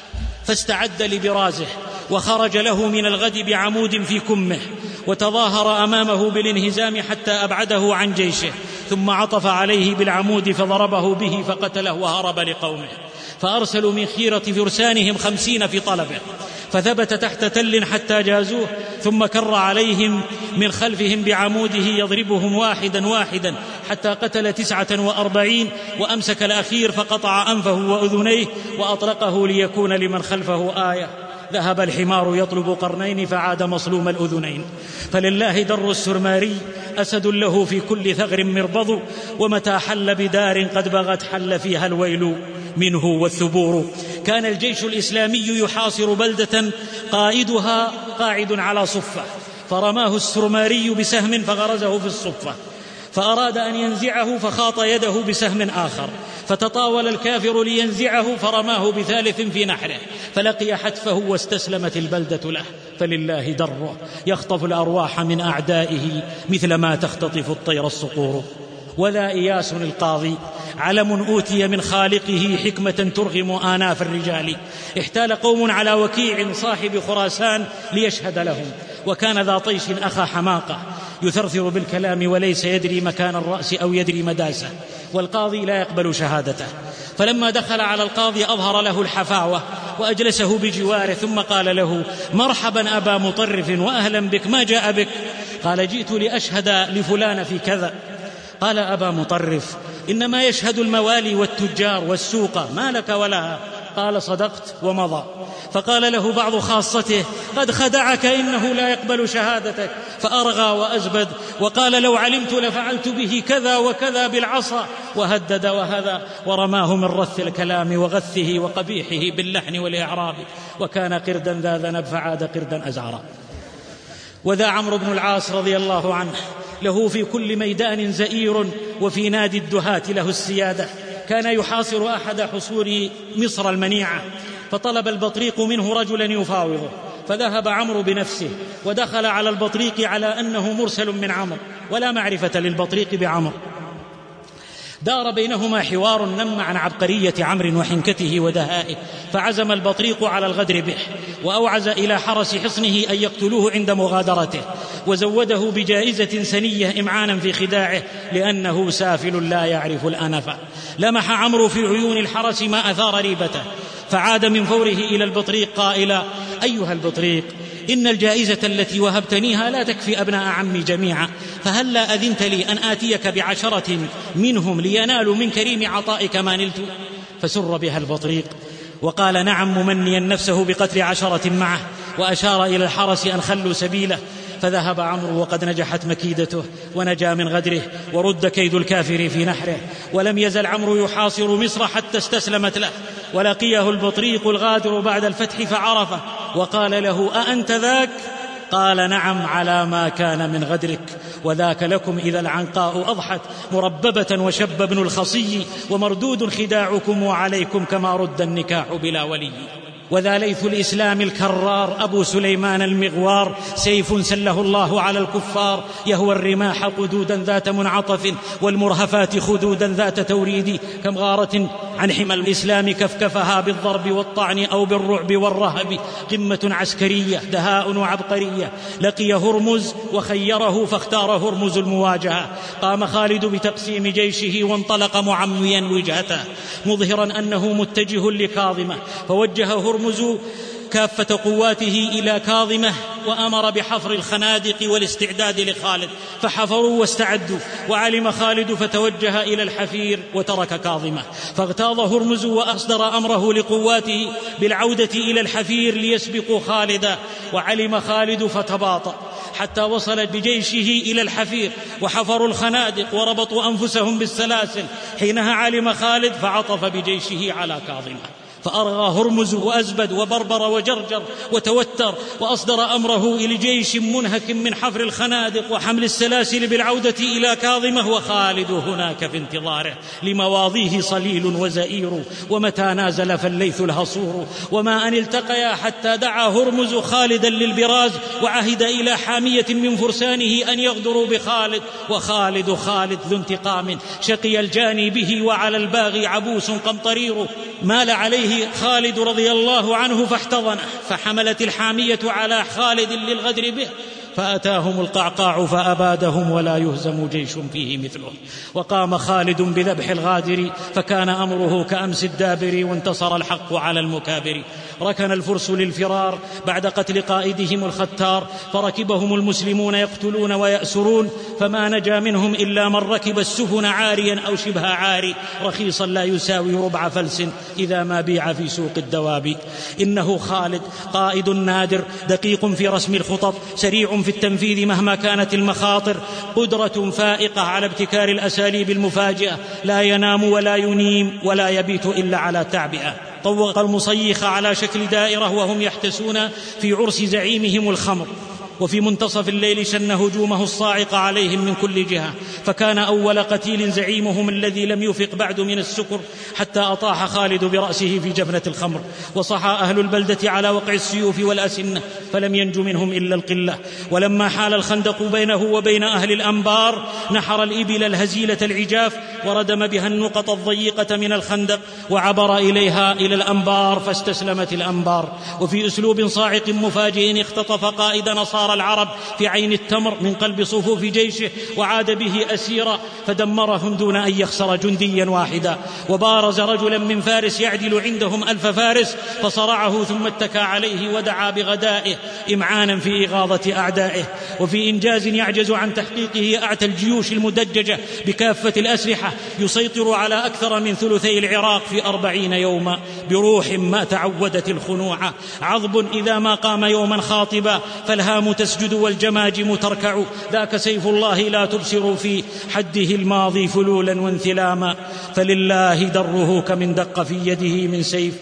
S3: فاستعد لبرازه، وخرج له من الغد بعمود في كمه، وتظاهر أمامه بالانهزام حتى أبعده عن جيشه، ثم عطف عليه بالعمود فضربه به فقتله وهرب لقومه. فأرسلوا من خيرة فرسانهم 50 في طلبه، فثبت تحت تل حتى جازوه، ثم كر عليهم من خلفهم بعموده يضربهم واحدا واحدا حتى قتل 49، وأمسك الأخير فقطع أنفه وأذنيه وأطلقه ليكون لمن خلفه آية. ذهب الحمار يطلب قرنين فعاد مصلوم الأذنين. فلله در السرماري أسد له في كل ثغر مربض، ومتى حل بدار قد بغت حل فيها الويل منه والثبور. كان الجيش الإسلامي يحاصر بلدة قائدها قاعد على صفة، فرماه السرماري بسهم فغرزه في الصفة، فأراد أن ينزعه فخاط يده بسهم آخر، فتطاول الكافر لينزعه فرماه بثالث في نحره، فلقي حتفه واستسلمت البلدة له. فلله دره يخطف الأرواح من أعدائه مثل ما تختطف الطير الصقور. وذا إياس القاضي علم أوتي من خالقه حكمة ترغم آناف الرجال. احتال قوم على وكيع صاحب خراسان ليشهد لهم، وكان ذا طيش أخا حماقة يثرثر بالكلام وليس يدري مكان الرأس أو يدري مداسه، والقاضي لا يقبل شهادته. فلما دخل على القاضي أظهر له الحفاوة وأجلسه بجواره، ثم قال له مرحبا أبا مطرف وأهلا بك، ما جاء بك؟ قال جئت لأشهد لفلان في كذا. قال أبا مطرف إنما يشهد الموالي والتجار والسوق، ما لك ولها؟ قال صدقت ومضى. فقال له بعض خاصته قد خدعك إنه لا يقبل شهادتك، فأرغى وأزبد وقال لو علمت لفعلت به كذا وكذا بالعصا، وهدد وهذا، ورماه من رث الكلام وغثه وقبيحه باللحن والإعراب، وكان قردا ذا ذنب فعاد قردا أزعرا. وذا عمرو بن العاص رضي الله عنه له في كل ميدان زئير، وفي نادي الدهاة له السيادة. كان يحاصر أحد حصور مصر المنيعة، فطلب البطريق منه رجلا يفاوضه، فذهب عمرو بنفسه ودخل على البطريق على أنه مرسل من عمرو ولا معرفة للبطريق بعمرو. دار بينهما حوار نم عن عبقرية عمرو وحنكته ودهائه، فعزم البطريق على الغدر به، وأوعز إلى حرس حصنه أن يقتلوه عند مغادرته، وزوده بجائزة سنية إمعانا في خداعه لأنه سافل لا يعرف الأنف. لمح عمرو في عيون الحرس ما أثار ريبته، فعاد من فوره إلى البطريق قائلا: أيها البطريق، إن الجائزة التي وهبتنيها لا تكفي أبناء عمي جميعا، فهلا أذنت لي أن آتيك ب10 منهم لينالوا من كريم عطائك ما نلت؟ فسر بها البطريق وقال: نعم، ممنيا نفسه بقتل 10 معه، وأشار إلى الحرس أن خلوا سبيله. فذهب عمرو وقد نجحت مكيدته ونجا من غدره، ورد كيد الكافر في نحره. ولم يزل عمرو يحاصر مصر حتى استسلمت له، ولقيه البطريق الغادر بعد الفتح فعرفه وقال له: أأنت ذاك؟ قال: نعم، على ما كان من غدرك، وذاك لكم إذا العنقاء أضحت مرببة وشب ابن الخصي، ومردود خداعكم وعليكم كما رد النكاح بلا ولي. وذا ليث الإسلام الكرار أبو سليمان المغوار، سيف سله الله على الكفار، يهوى الرماح قدودا ذات منعطف، والمرهفات خدودا ذات توريد، كم غارة عن حمى الإسلام كفكفها بالضرب والطعن أو بالرعب والرهب. قمة عسكرية، دهاء وعبقرية. لقي هرمز وخيره فاختار هرمز المواجهة. قام خالد بتقسيم جيشه وانطلق معميا وجهته مظهرا أنه متجه لكاظمة، فوجه هرمز كافة قواته إلى كاظمة، وأمر بحفر الخنادق والاستعداد لخالد، فحفروا واستعدوا، وعلم خالد فتوجه إلى الحفير وترك كاظمة. فاغتاظ هرمز وأصدر أمره لقواته بالعودة إلى الحفير ليسبقوا خالدا، وعلم خالد فتباطأ حتى وصل بجيشه إلى الحفير، وحفروا الخنادق وربطوا أنفسهم بالسلاسل. حينها علم خالد فعطف بجيشه على كاظمة، فأرغى هرمز وأزبد وبربر وجرجر وتوتر، وأصدر أمره إلى جيش منهك من حفر الخنادق وحمل السلاسل بالعودة إلى كاظمة، وخالد هناك في انتظاره، لمواضيه صليل وزئير، ومتى نازل فالليث الهصور. وما أن التقيا حتى دعا هرمز خالدا للبراز، وعهد إلى حامية من فرسانه أن يغدروا بخالد. وخالد ذو انتقام، شقي الجاني به وعلى الباغي عبوس قمطرير. مال عليه خالد رضي الله عنه فاحتضنه، فحملت الحامية على خالد للغدر به، فأتاهم القعقاع فأبادهم، ولا يهزم جيش فيه مثله. وقام خالد بذبح الغادر، فكان أمره كأمس الدابر، وانتصر الحق على المكابر. ركن الفرس للفرار بعد قتل قائدهم الختار، فركبهم المسلمون يقتلون ويأسرون، فما نجا منهم إلا من ركب السفن عاريا أو شبه عاري، رخيصا لا يساوي ربع فلس إذا ما بيع في سوق الدواب. إنه خالد قائد نادر، دقيق في رسم الخطط، سريع في التنفيذ مهما كانت المخاطر، قدرة فائقة على ابتكار الأساليب المفاجئة، لا ينام ولا ينيم ولا يبيت إلا على تعبئة. طوق المصيخ على شكل دائرة وهم يحتسون في عرس زعيمهم الخمر، وفي منتصف الليل شن هجومه الصاعق عليهم من كل جهة، فكان أول قتيل زعيمهم الذي لم يفق بعد من السكر، حتى أطاح خالد برأسه في جفنة الخمر. وصحى أهل البلدة على وقع السيوف والأسنة، فلم ينج منهم إلا القلة. ولما حال الخندق بينه وبين أهل الأنبار، نحر الإبل الهزيلة العجاف، وردم بها النقط الضيقة من الخندق، وعبر إليها إلى الأنبار، فاستسلمت الأنبار. وفي أسلوب صاعق مفاجئ اختطف قائد نصارى العرب في عين التمر من قلب صفوف جيشه، وعاد به أسيرا، فدمرهم دون أن يخسر جنديا واحدا. وبارز رجلا من فارس يعدل عندهم 1000 فارس، فصرعه ثم اتكى عليه ودعا بغدائه، إمعانا في إغاظة أعدائه، وفي إنجاز يعجز عن تحقيقه أعتى الجيوش المدججة بكافة الأسلحة، يسيطر على أكثر من ثلثي العراق في 40 يوما، بروح ما تعودت الخنوع، عضب إذا ما قام يوما خاطبا، فالهام تسجد والجماجم تركع، ذاك سيف الله لا تبصر في حده الماضي فلولا وانثلاما، فلله دره كمن دق في يده من سيف،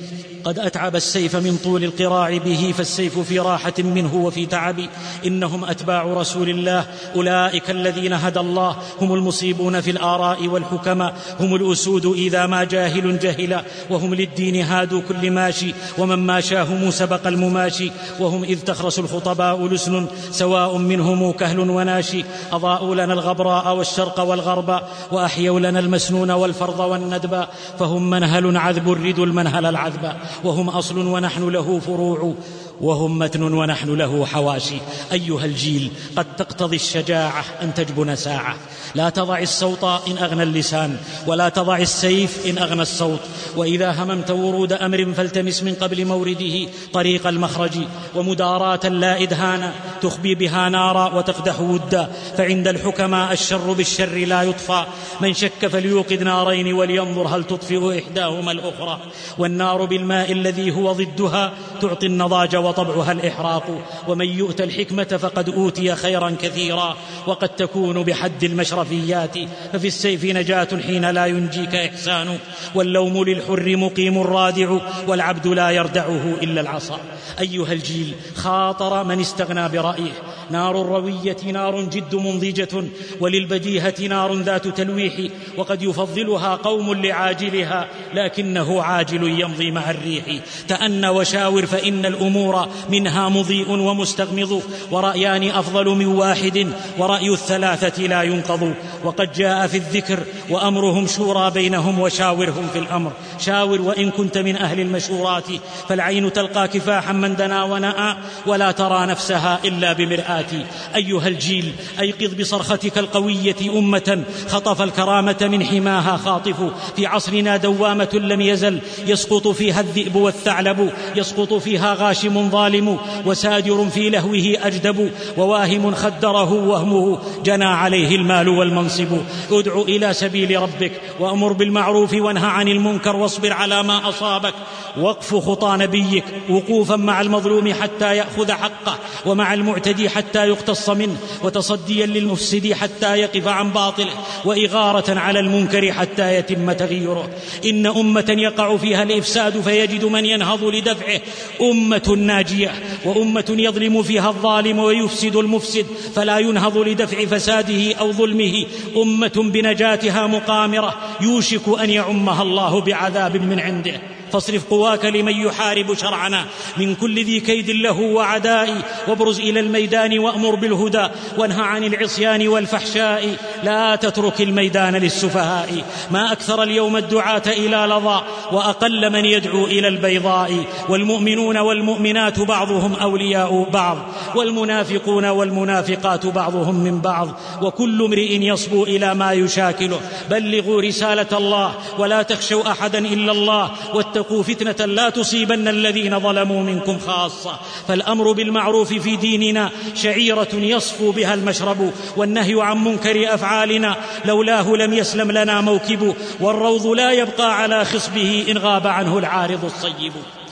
S3: قد أتعب السيف من طول القراع به، فالسيف في راحة منه وفي تعب. إنهم أتباع رسول الله، أولئك الذين هدى الله، هم المصيبون في الآراء والحكماء، هم الأسود إذا ما جاهل جهلا، وهم للدين هادوا كل ماشي، ومن ماشاهم سبق المماشي. وهم إذ تخرس الخطباء لسن، سواء منهم كهل وناشي. أضاءوا لنا الغبراء والشرق والغرب، وأحيوا لنا المسنون والفرض والندب. فهم منهل عذب الرد المنهل العذب، وهم أصل ونحن له فروع، وهم متن ونحن له حواشي. أيها الجيل، قد تقتضي الشجاعة أن تجبن ساعة، لا تضع الصوت إن أغنى اللسان، ولا تضع السيف إن أغنى الصوت. وإذا هممت ورود أمر فالتمس من قبل مورده طريق المخرج، ومداراة لا إدهانا تخبي بها نارا وتقدح ودا. فعند الحكماء الشر بالشر لا يطفى، من شك فليوقد نارين ولينظر هل تطفئ إحداهما الأخرى. والنار بالماء الذي هو ضدها تعطي النضاج وطبعها الإحراق. ومن يؤت الحكمة فقد أوتي خيرا كثيرا، وقد تكون بحد المشرفيات، ففي السيف نجاة حين لا ينجيك إحسان. واللوم للحر مقيم رادع، والعبد لا يردعه إلا العصا. أيها الجيل، خاطر من استغنى برأيه. نار الروية نار جد منضجة، وللبديهة نار ذات تلويح، وقد يفضلها قوم لعاجلها، لكنه عاجل يمضي مع الريح. تأن وشاور فإن الأمور منها مضيء ومستغمض، ورأيان أفضل من واحد، ورأي الثلاثة لا ينقض. وقد جاء في الذكر وأمرهم شورى بينهم، وشاورهم في الأمر. شاور وإن كنت من أهل المشورات، فالعين تلقى كفاحا من دنا ونأى، ولا ترى نفسها إلا بمرآة. أيها الجيل، أيقظ بصرختك القوية أمة خطف الكرامة من حماها خاطف. في عصرنا دوامة لم يزل يسقط فيها الذئب والثعلب، يسقط فيها غاشم ظالم، وسادر في لهوه أجدب، وواهم خدره وهمه جنى عليه المال والمنصب. ادع إلى سبيل ربك، وأمر بالمعروف وانهى عن المنكر، واصبر على ما أصابك. وقف خطى نبيك وقوفا مع المظلوم حتى يأخذ حقه، ومع المعتدي حتى يقتص منه، وتصديا للمفسد حتى يقف عن باطله، وإغارة على المنكر حتى يتم تغييره. إن أمة يقع فيها الإفساد فيجد من ينهض لدفعه، أمة ناجية. وأمة يظلم فيها الظالم ويفسد المفسد فلا ينهض لدفع فساده أو ظلمه، أمة بنجاتها مقامرة يوشك أن يعمها الله بعذاب من عنده. فاصرف قواك لمن يحارب شرعنا من كل ذي كيد له وعداء، وابرز إلى الميدان وأمر بالهدى، وانهى عن العصيان والفحشاء. لا تترك الميدان للسفهاء، ما أكثر اليوم الدعاة إلى لظى، وأقل من يدعو إلى البيضاء. والمؤمنون والمؤمنات بعضهم أولياء بعض، والمنافقون والمنافقات بعضهم من بعض، وكل امرئ يصبو إلى ما يشاكله. بلغوا رسالة الله ولا تخشوا أحدا إلا الله، واتقوا فتنة لا تصيبن الذين ظلموا منكم خاصة. فالأمر بالمعروف في ديننا شعيرة يصفو بها المشرب، والنهي عن منكر أفعالنا لولاه لم يسلم لنا موكب، والروض لا يبقى على خصبه إن غاب عنه العارض الصيب.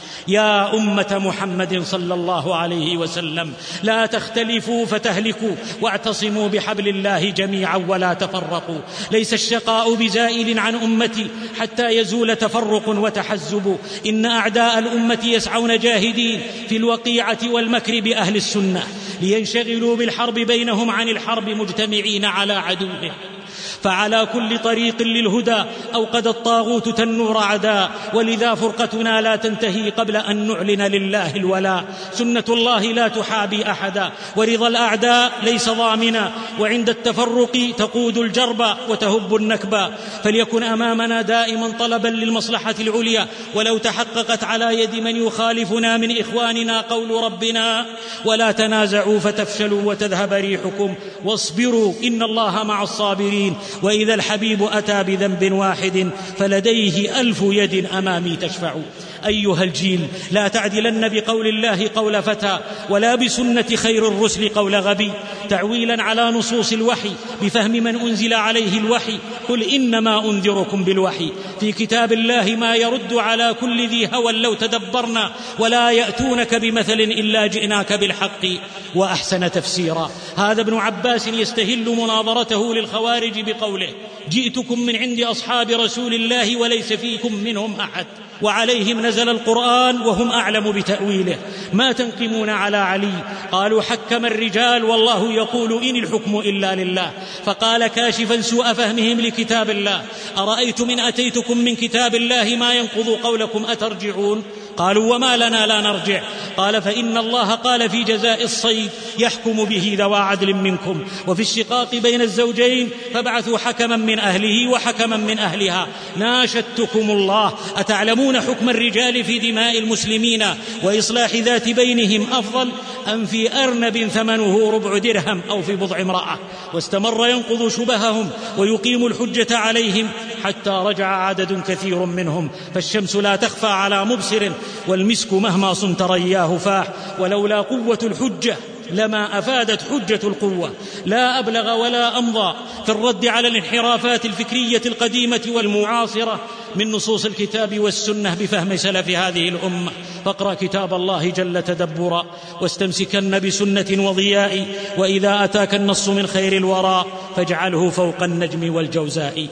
S3: يا أمة محمد صلى الله عليه وسلم، لا تختلفوا فتهلكوا، واعتصموا بحبل الله جميعا ولا تفرقوا. ليس الشقاء بزائل عن أمتي حتى يزول تفرق وتحزب. إن أعداء الأمة يسعون جاهدين في الوقيعة والمكر بأهل السنة، لينشغلوا بالحرب بينهم عن الحرب مجتمعين على عدوهم. فعلى كل طريق للهدى أوقد الطاغوت تنور عداء، ولذا فرقتنا لا تنتهي قبل أن نعلن لله الولاء. سنة الله لا تحابي أحدا، ورضا الأعداء ليس ضامنا، وعند التفرق تقود الجرب وتهب النكبا. فليكن أمامنا دائما طلبا للمصلحة العليا، ولو تحققت على يد من يخالفنا من إخواننا قول ربنا: ولا تنازعوا فتفشلوا وتذهب ريحكم واصبروا إن الله مع الصابرين. وإذا الحبيب أتى بذنب واحد فلديه 1000 يد أمامي تشفع. أيها الجيل، لا تعدلن بقول الله قول فتى، ولا بسنة خير الرسل قول غبي، تعويلا على نصوص الوحي بفهم من أنزل عليه الوحي. قل إنما أنذركم بالوحي. في كتاب الله ما يرد على كل ذي هوى لو تدبرنا، ولا يأتونك بمثل إلا جئناك بالحق وأحسن تفسيرا. هذا ابن عباس يستهل مناظرته للخوارج بقوله: جئتكم من عند أصحاب رسول الله وليس فيكم منهم أحد، وعليهم نزل نزل القرآن وهم أعلم بتأويله. ما تنقمون على علي؟ قالوا حكم الرجال والله يقول إن الحكم إلا لله. فقال كاشفا سوء فهمهم لكتاب الله: أرأيتم إن أتيتكم من كتاب الله ما ينقض قولكم أترجعون؟ قالوا وما لنا لا نرجع؟ قال فإن الله قال في جزاء الصيد: يحكم به ذوى عدل منكم، وفي الشقاق بين الزوجين فابعثوا حكما من أهله وحكما من أهلها. ناشدتكم الله، أتعلمون حكم الرجال في دماء المسلمين وإصلاح ذات بينهم أفضل أم في أرنب ثمنه ربع درهم أو في بضع امرأة؟ واستمر ينقض شبههم ويقيم الحجة عليهم حتى رجع عدد كثير منهم. فالشمس لا تخفى على مبصر والمسك مهما صنت رياه فاح. ولولا قوة الحجة لما أفادت حجة القوة. لا أبلغ ولا أمضى في الرد على الانحرافات الفكرية القديمة والمعاصرة من نصوص الكتاب والسنة بفهم سلف هذه الأمة. فاقرأ كتاب الله جل تدبرا واستمسكن بسنة وضياء، وإذا أتاك النص من خير الورى فاجعله فوق النجم والجوزاء.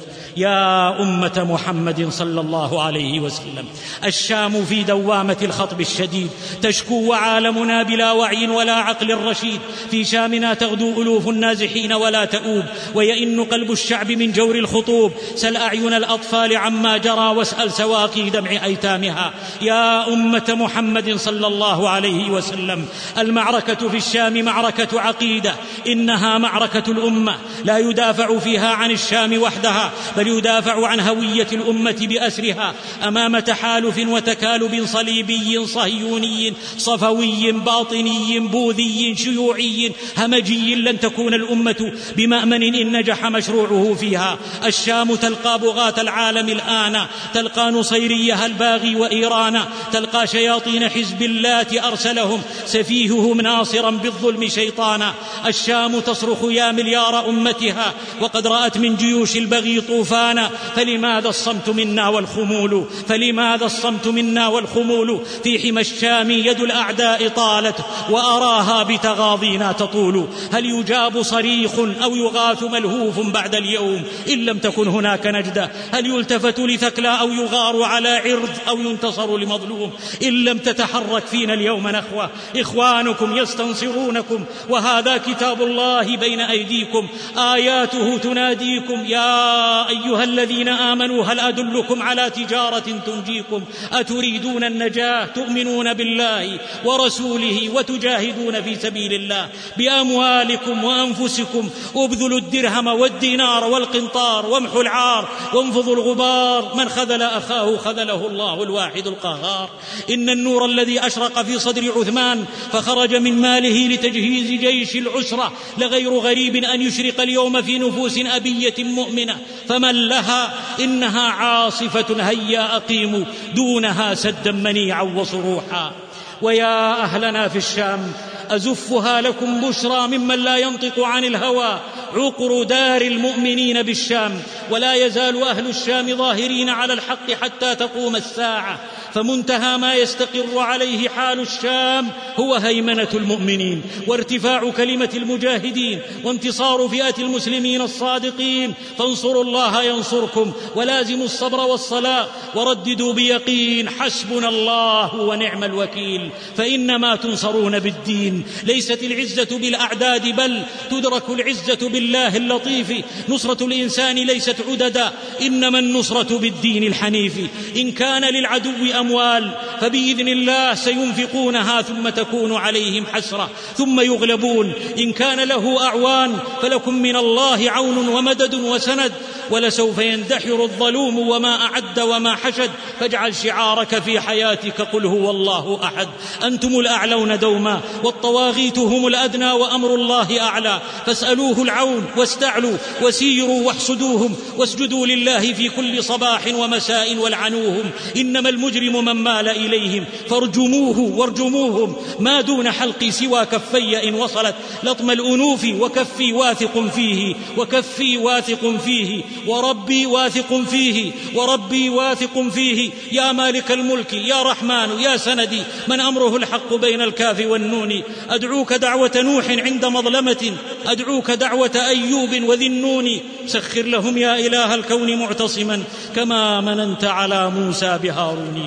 S3: يا أمة محمد صلى الله عليه وسلم، الشام في دوامة الخطب الشديد تشكو وعالمنا بلا وعي ولا عقل رشيد. في شامنا تغدو ألوف النازحين ولا تؤوب، ويئن قلب الشعب من جور الخطوب. سل أعين الأطفال عما جرى واسأل سواقي دمع أيتامها. يا أمة محمد صلى الله عليه وسلم، المعركة في الشام معركة عقيدة، إنها معركة الأمة، لا يدافع فيها عن الشام وحدها بل يدافع عن هوية الأمة بأسرها أمام تحالف وتكالب صليبي صهيوني صفوي باطني بوذي شيوعي همجي. لن تكون الأمة بمأمن إن نجح مشروعه فيها. الشام تلقى بغاة العالم الآن، تلقى نصيريها الباغي وإيران، تلقى شياطين حزب الله أرسلهم سفيههم ناصرا بالظلم شيطانا. الشام تصرخ يا مليار أمتها وقد رأت من جيوش البغي طوفانا. فلماذا الصمت منا والخمول؟ فلماذا الصمت منا والخمول؟ في حمى الشام يد الأعداء طالت وأراها بتغاضينا تطول. هل يجاب صريخ أو يغاث ملهوف بعد اليوم إن لم تكن هناك نجدة؟ هل يلتفت لثكلى أو يغار على عرض أو ينتصر لمظلوم إن لم تتحرك فينا اليوم نخوة؟ إخوانكم يستنصرونكم وهذا كتاب الله بين أيديكم، آياته تناديكم. يا أيها الذين آمنوا هل أدلكم على تجارة تنجيكم؟ أتريدون النجاة؟ تؤمنون بالله ورسوله وتجاهدون في سبيل الله بأموالكم وأنفسكم. ابذلوا الدرهم والدينار والقنطار وامحوا العار وانفضوا الغبار. من خذل أخاه خذله الله الواحد القهار. إن النور الذي أشرق في صدر عثمان فخرج من ماله لتجهيز جيش العسرة لغير غريب أن يشرق اليوم في نفوس أبية مؤمنة. فمن لها إنها عاصفة هيا أقيموا دونها سدا منيعا وصروحا. ويا أهلنا في الشام أزفها لكم بشرى ممن لا ينطق عن الهوى. عقر دار المؤمنين بالشام، ولا يزال أهل الشام ظاهرين على الحق حتى تقوم الساعة. فمنتهى ما يستقر عليه حال الشام هو هيمنة المؤمنين وارتفاع كلمة المجاهدين وانتصار فئة المسلمين الصادقين. فانصروا الله ينصركم، ولازموا الصبر والصلاة، ورددوا بيقين حسبنا الله ونعم الوكيل. فإنما تنصرون بالدين. ليست العزة بالأعداد بل تدرك العزة بالله اللطيف. نصرة الإنسان ليست عددا، إنما النصرة بالدين الحنيف. إن كان للعدو أموال فبإذن الله سينفقونها ثم تكون عليهم حسرة ثم يغلبون. إن كان له أعوان فلكم من الله عون ومدد وسند. ولسوف يندحر الظلوم وما أعد وما حشد. فاجعل شعارك في حياتك قل هو الله أحد. أنتم الأعلون دوما والطواغيت هم الأدنى وأمر الله أعلى. فاسألوه العون واستعلوا وسيروا واحسدوهم واسجدوا لله في كل صباح ومساء والعنوهم. إنما المجرم من مال إليهم فارجموه وارجموهم ما دون حلق سوى كفي إن وصلت لطم الأنوف. وكفي واثق فيه وكفي واثق فيه وربي واثق فيه وربي واثق فيه. يا مالك الملك يا رحمن يا سندي من أمره الحق بين الكاف والنون. أدعوك دعوة نوح عند مظلمة، أدعوك دعوة أيوب وذي النون. سخر لهم يا إله الكون معتصما كما مننت على موسى بهارون.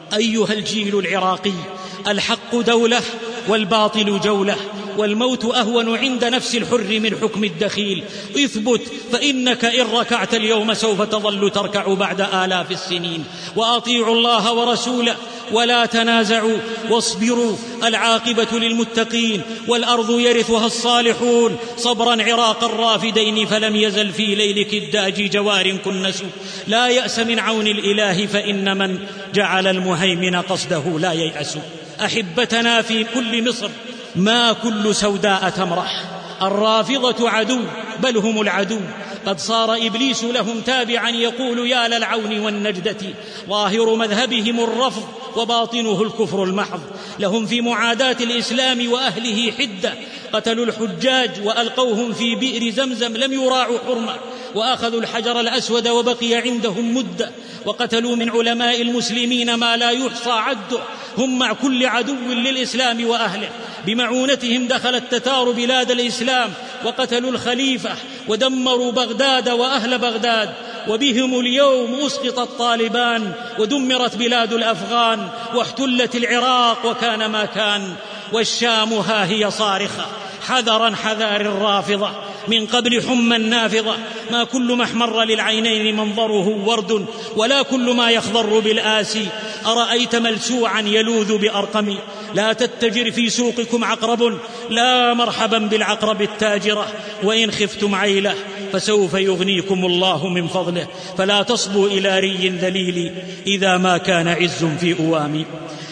S3: أيها الجيل العراقي، الحق دولة والباطل جولة، والموت أهون عند نفس الحر من حكم الدخيل. اثبت فإنك إن ركعت اليوم سوف تظل تركع بعد آلاف السنين. وأطيعوا الله ورسوله ولا تنازعوا واصبروا، العاقبة للمتقين، والأرض يرثها الصالحون. صبرا عراق الرافدين فلم يزل في ليلك الداج جوار كنس. لا يأس من عون الإله فإن من جعل المهيمن قصده لا ييأس. أحبتنا في كل مصر ما كل سوداء تمرح، الرافضة عدو بل هم العدو. قد صار إبليس لهم تابعا يقول يا للعون والنجدة. ظاهر مذهبهم الرفض وباطنه الكفر المحض. لهم في معاداة الإسلام وأهله حدة. قتلوا الحجاج وألقوهم في بئر زمزم لم يراعوا حرمة، وأخذوا الحجر الأسود وبقي عندهم مدة، وقتلوا من علماء المسلمين ما لا يحصى عده. هم مع كل عدو للإسلام وأهله. بمعونتهم دخل التتار بلاد الإسلام وقتلوا الخليفة ودمروا بغداد وأهل بغداد. وبهم اليوم أسقط الطالبان ودمرت بلاد الأفغان واحتلت العراق وكان ما كان. والشام ها هي صارخة حذرا حذار الرافضة من قبل حمى النافضة. ما كل ما احمر للعينين منظره ورد، ولا كل ما يخضر بالآسي. أرأيت ملسوعا يلوذ بأرقم، لا تتجر في سوقكم عقرب، لا مرحبا بالعقرب التاجرة. وإن خفتم عيله فسوف يغنيكم الله من فضله، فلا تصبوا إلى ري ذليل إذا ما كان عز في أوامي.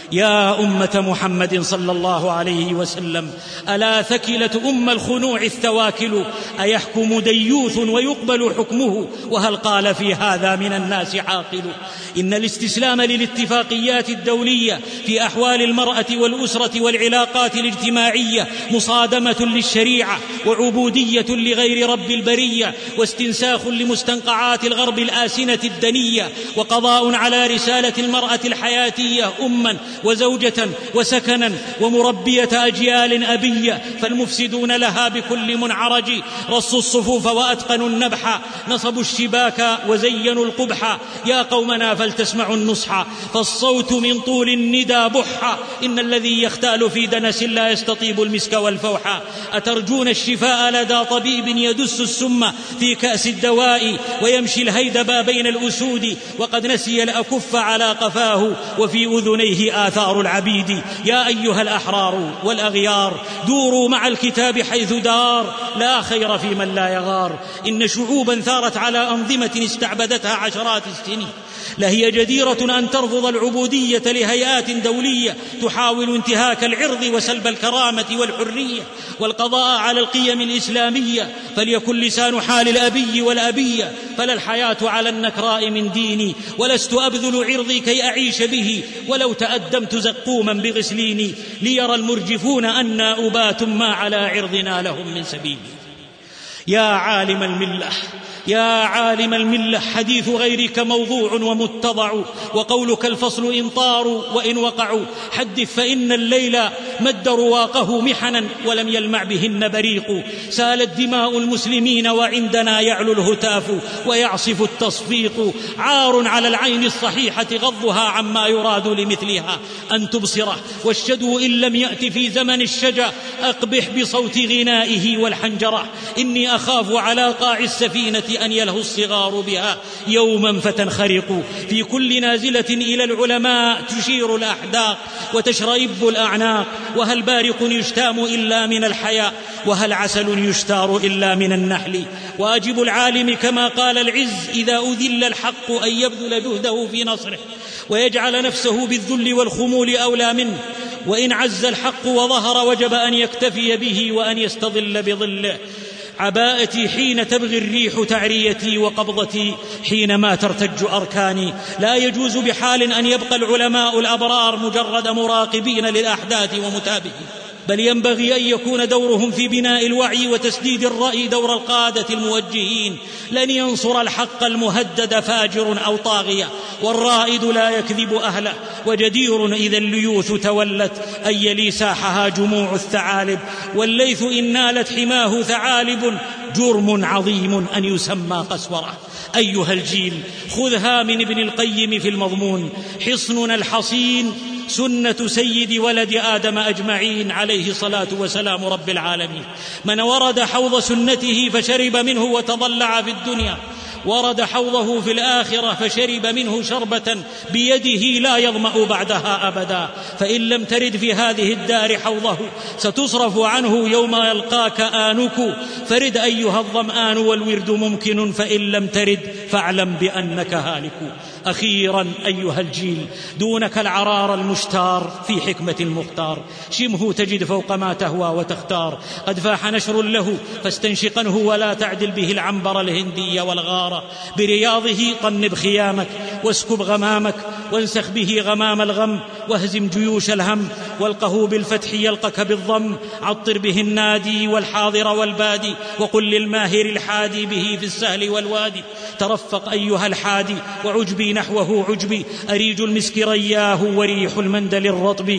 S3: يا أمة محمد صلى الله عليه وسلم، ألا ثكلة أم الخنوع الثواكل؟ أيحكم ديوث ويقبل حكمه؟ وهل قال في هذا من الناس عاقل؟ إن الاستسلام للاتفاقيات الدولية في أحوال المرأة والأسرة والعلاقات الاجتماعية مصادمة للشريعة وعبودية لغير رب البرية، واستنساخ لمستنقعات الغرب الآسنة الدنية، وقضاء على رسالة المرأة الحياتية أما وزوجة وسكنا ومربية أجيال أبية. فالمفسدون لها بكل منعرج رصوا الصفوف وأتقنوا النبح، نصبوا الشباك وزينوا القبح. يا قومنا فلتسمعوا النصح، فالصوت من طول الندى بح. إن الذي يختال في دنس لا يستطيب المسك والفوح. أترجون الشفاء لدى طبيب يدس السم في كأس الدواء ويمشي الهيدبا بين الأسود، وقد نسي الأكف على قفاه وفي أذنيه آثار العبيد. يا أيها الأحرار والأغيار، دوروا مع الكتاب حيث دار، لا خير في من لا يغار. إن شعوبا ثارت على أنظمة استعبدتها عشرات السنين لهي جديرة أن ترفض العبودية لهيئات دولية تحاول انتهاك العرض وسلب الكرامة والحرية والقضاء على القيم الإسلامية. فليكن لسان حال الأبي والأبية، فلا الحياة على النكراء من ديني، ولست أبذل عرضي كي أعيش به، ولو تأدمت زقوما بغسليني. ليرى المرجفون أنا أبات ما على عرضنا لهم من سبيل. يا عالم الملة، يا عالم الملة، حديث غيرك موضوع ومتضع، وقولك الفصل إن طاروا وإن وقعوا. حدث فإن الليل مد رواقه محنا ولم يلمع بهن بريق. سالت دماء المسلمين وعندنا يعلو الهتاف ويعصف التصفيق. عار على العين الصحيحة غضها عما يراد لمثلها أن تبصره، والشدو إن لم يأت في زمن الشجا أقبح بصوت غنائه والحنجرة. إني أخاف على قاع السفينة أن يلهو الصغار بها يوما فتنخرق. في كل نازلة إلى العلماء تشير الأحداق وتشرئب الأعناق. وهل بارق يشتام إلا من الحياء، وهل عسل يشتار إلا من النحل. واجب العالم كما قال العز إذا أذل الحق أن يبذل جهده في نصره ويجعل نفسه بالذل والخمول أولى منه. وإن عز الحق وظهر وجب أن يكتفي به وأن يستظل بظله. عباءتي حين تبغي الريح تعريتي، وقبضتي حينما ترتج أركاني. لا يجوز بحال أن يبقى العلماء الأبرار مجرد مراقبين للأحداث ومتابعين، بل ينبغي أن يكون دورهم في بناء الوعي وتسديد الرأي دور القادة الموجهين. لن ينصر الحق المهدد فاجر أو طاغية، والرائد لا يكذب أهله. وجدير إذا الليوث تولت أن يلي ساحها جموع الثعالب. والليث إن نالت حماه ثعالب جرم عظيم أن يسمى قسورة. أيها الجيل، خذها من ابن القيم في المضمون: حصننا الحصين سنة سيد ولد آدم أجمعين عليه صلاة وسلام رب العالمين. من ورد حوض سنته فشرب منه وتضلع في الدنيا، ورد حوضه في الآخرة فشرب منه شربة بيده لا يظمأ بعدها أبدا. فإن لم ترد في هذه الدار حوضه ستصرف عنه يوم يلقاك آنك، فرد أيها الظمآن والورد ممكن، فإن لم ترد فاعلم بأنك هالك. أخيرا أيها الجيل، دونك العرار المشتار في حكمة المختار، شمه تجد فوق ما تهوى وتختار. قد فاح نشر له فاستنشقنه ولا تعدل به العنبر الهندي والغار. برياضه طنب خيامك واسكب غمامك وانسخ به غمام الغم، واهزم جيوش الهم والقه بالفتح يلقك بالضم. عطر به النادي والحاضر والبادي، وقل للماهر الحادي به في السهل والوادي. ترفق أيها الحادي وعجبي نحوه عجبي، أريج المسك رياه وريح المندل الرطب.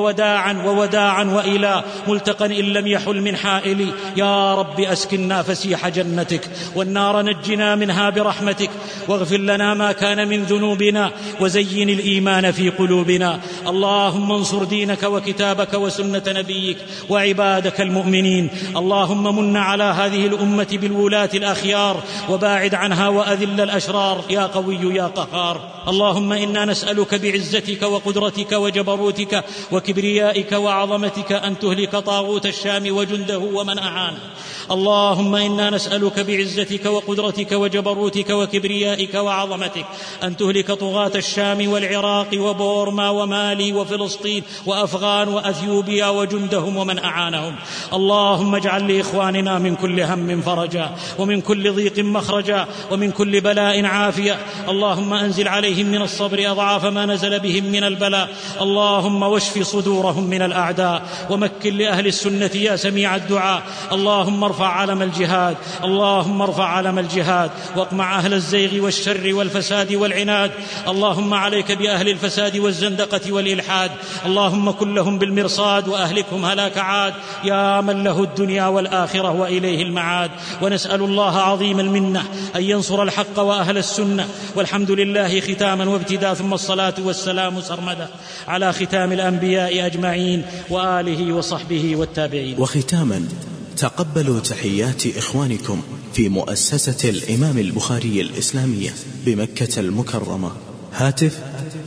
S3: ووداعا وإلى ملتقى إن لم يحل من حائلي. يا رب أسكننا فسيح جنتك، والنار نجنا منها برحمتك، واغفر لنا ما كان من ذنوبنا، وزين الإيمان في قلوبنا. اللهم انصر دينك وكتابك وسنة نبيك وعبادك المؤمنين. اللهم من على هذه الأمة بالولاة الأخيار، وباعد عنها وأذل الأشرار يا قوي يا قهار. اللهم إنا نسألك بعزتك وقدرتك وجبروتك وكبريائك وعظمتك أن تهلك طاغوت الشام وجنده ومن أعانه. اللهم إنا نسألك بعزتك وقدرتك وجبروتك وكبريائك وعظمتك أن تهلك طغاة الشام والعراق وبورما ومالي وفلسطين وأفغان وأثيوبيا وجندهم ومن أعانهم. اللهم اجعل لإخواننا من كل هم فرجا، ومن كل ضيق مخرجا، ومن كل بلاء عافية. اللهم أنزل عليهم من الصبر أضعاف ما نزل بهم من البلاء. اللهم واشف صدورهم من الأعداء، ومكن لأهل السنة يا سميع الدعاء. اللهم ارفع علم الجهاد، اللهم ارفع علم الجهاد، واقمع أهل الزيغ والشر والفساد والعناد. اللهم عليك بأهل الفساد والزندقة والإلحاد. اللهم كن لهم بالمرصاد وأهلكهم هلاك عاد، يا من له الدنيا والآخرة وإليه المعاد. ونسأل الله عظيم المنة أن ينصر الحق وأهل السنة. والحمد لله ختاما وابتداء، ثم الصلاة والسلام سرمدا على ختام الأنبياء أجمعين وآله وصحبه والتابعين.
S1: وختاما تقبلوا تحيات إخوانكم في مؤسسة الإمام البخاري الإسلامية بمكة المكرمة. هاتف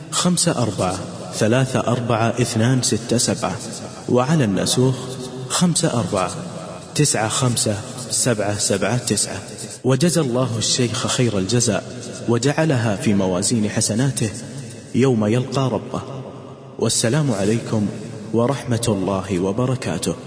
S1: 54344267، وعلى النسوخ 54957779. وجزى الله الشيخ خير الجزاء، وجعلها في موازين حسناته يوم يلقى ربه. والسلام عليكم ورحمة الله وبركاته.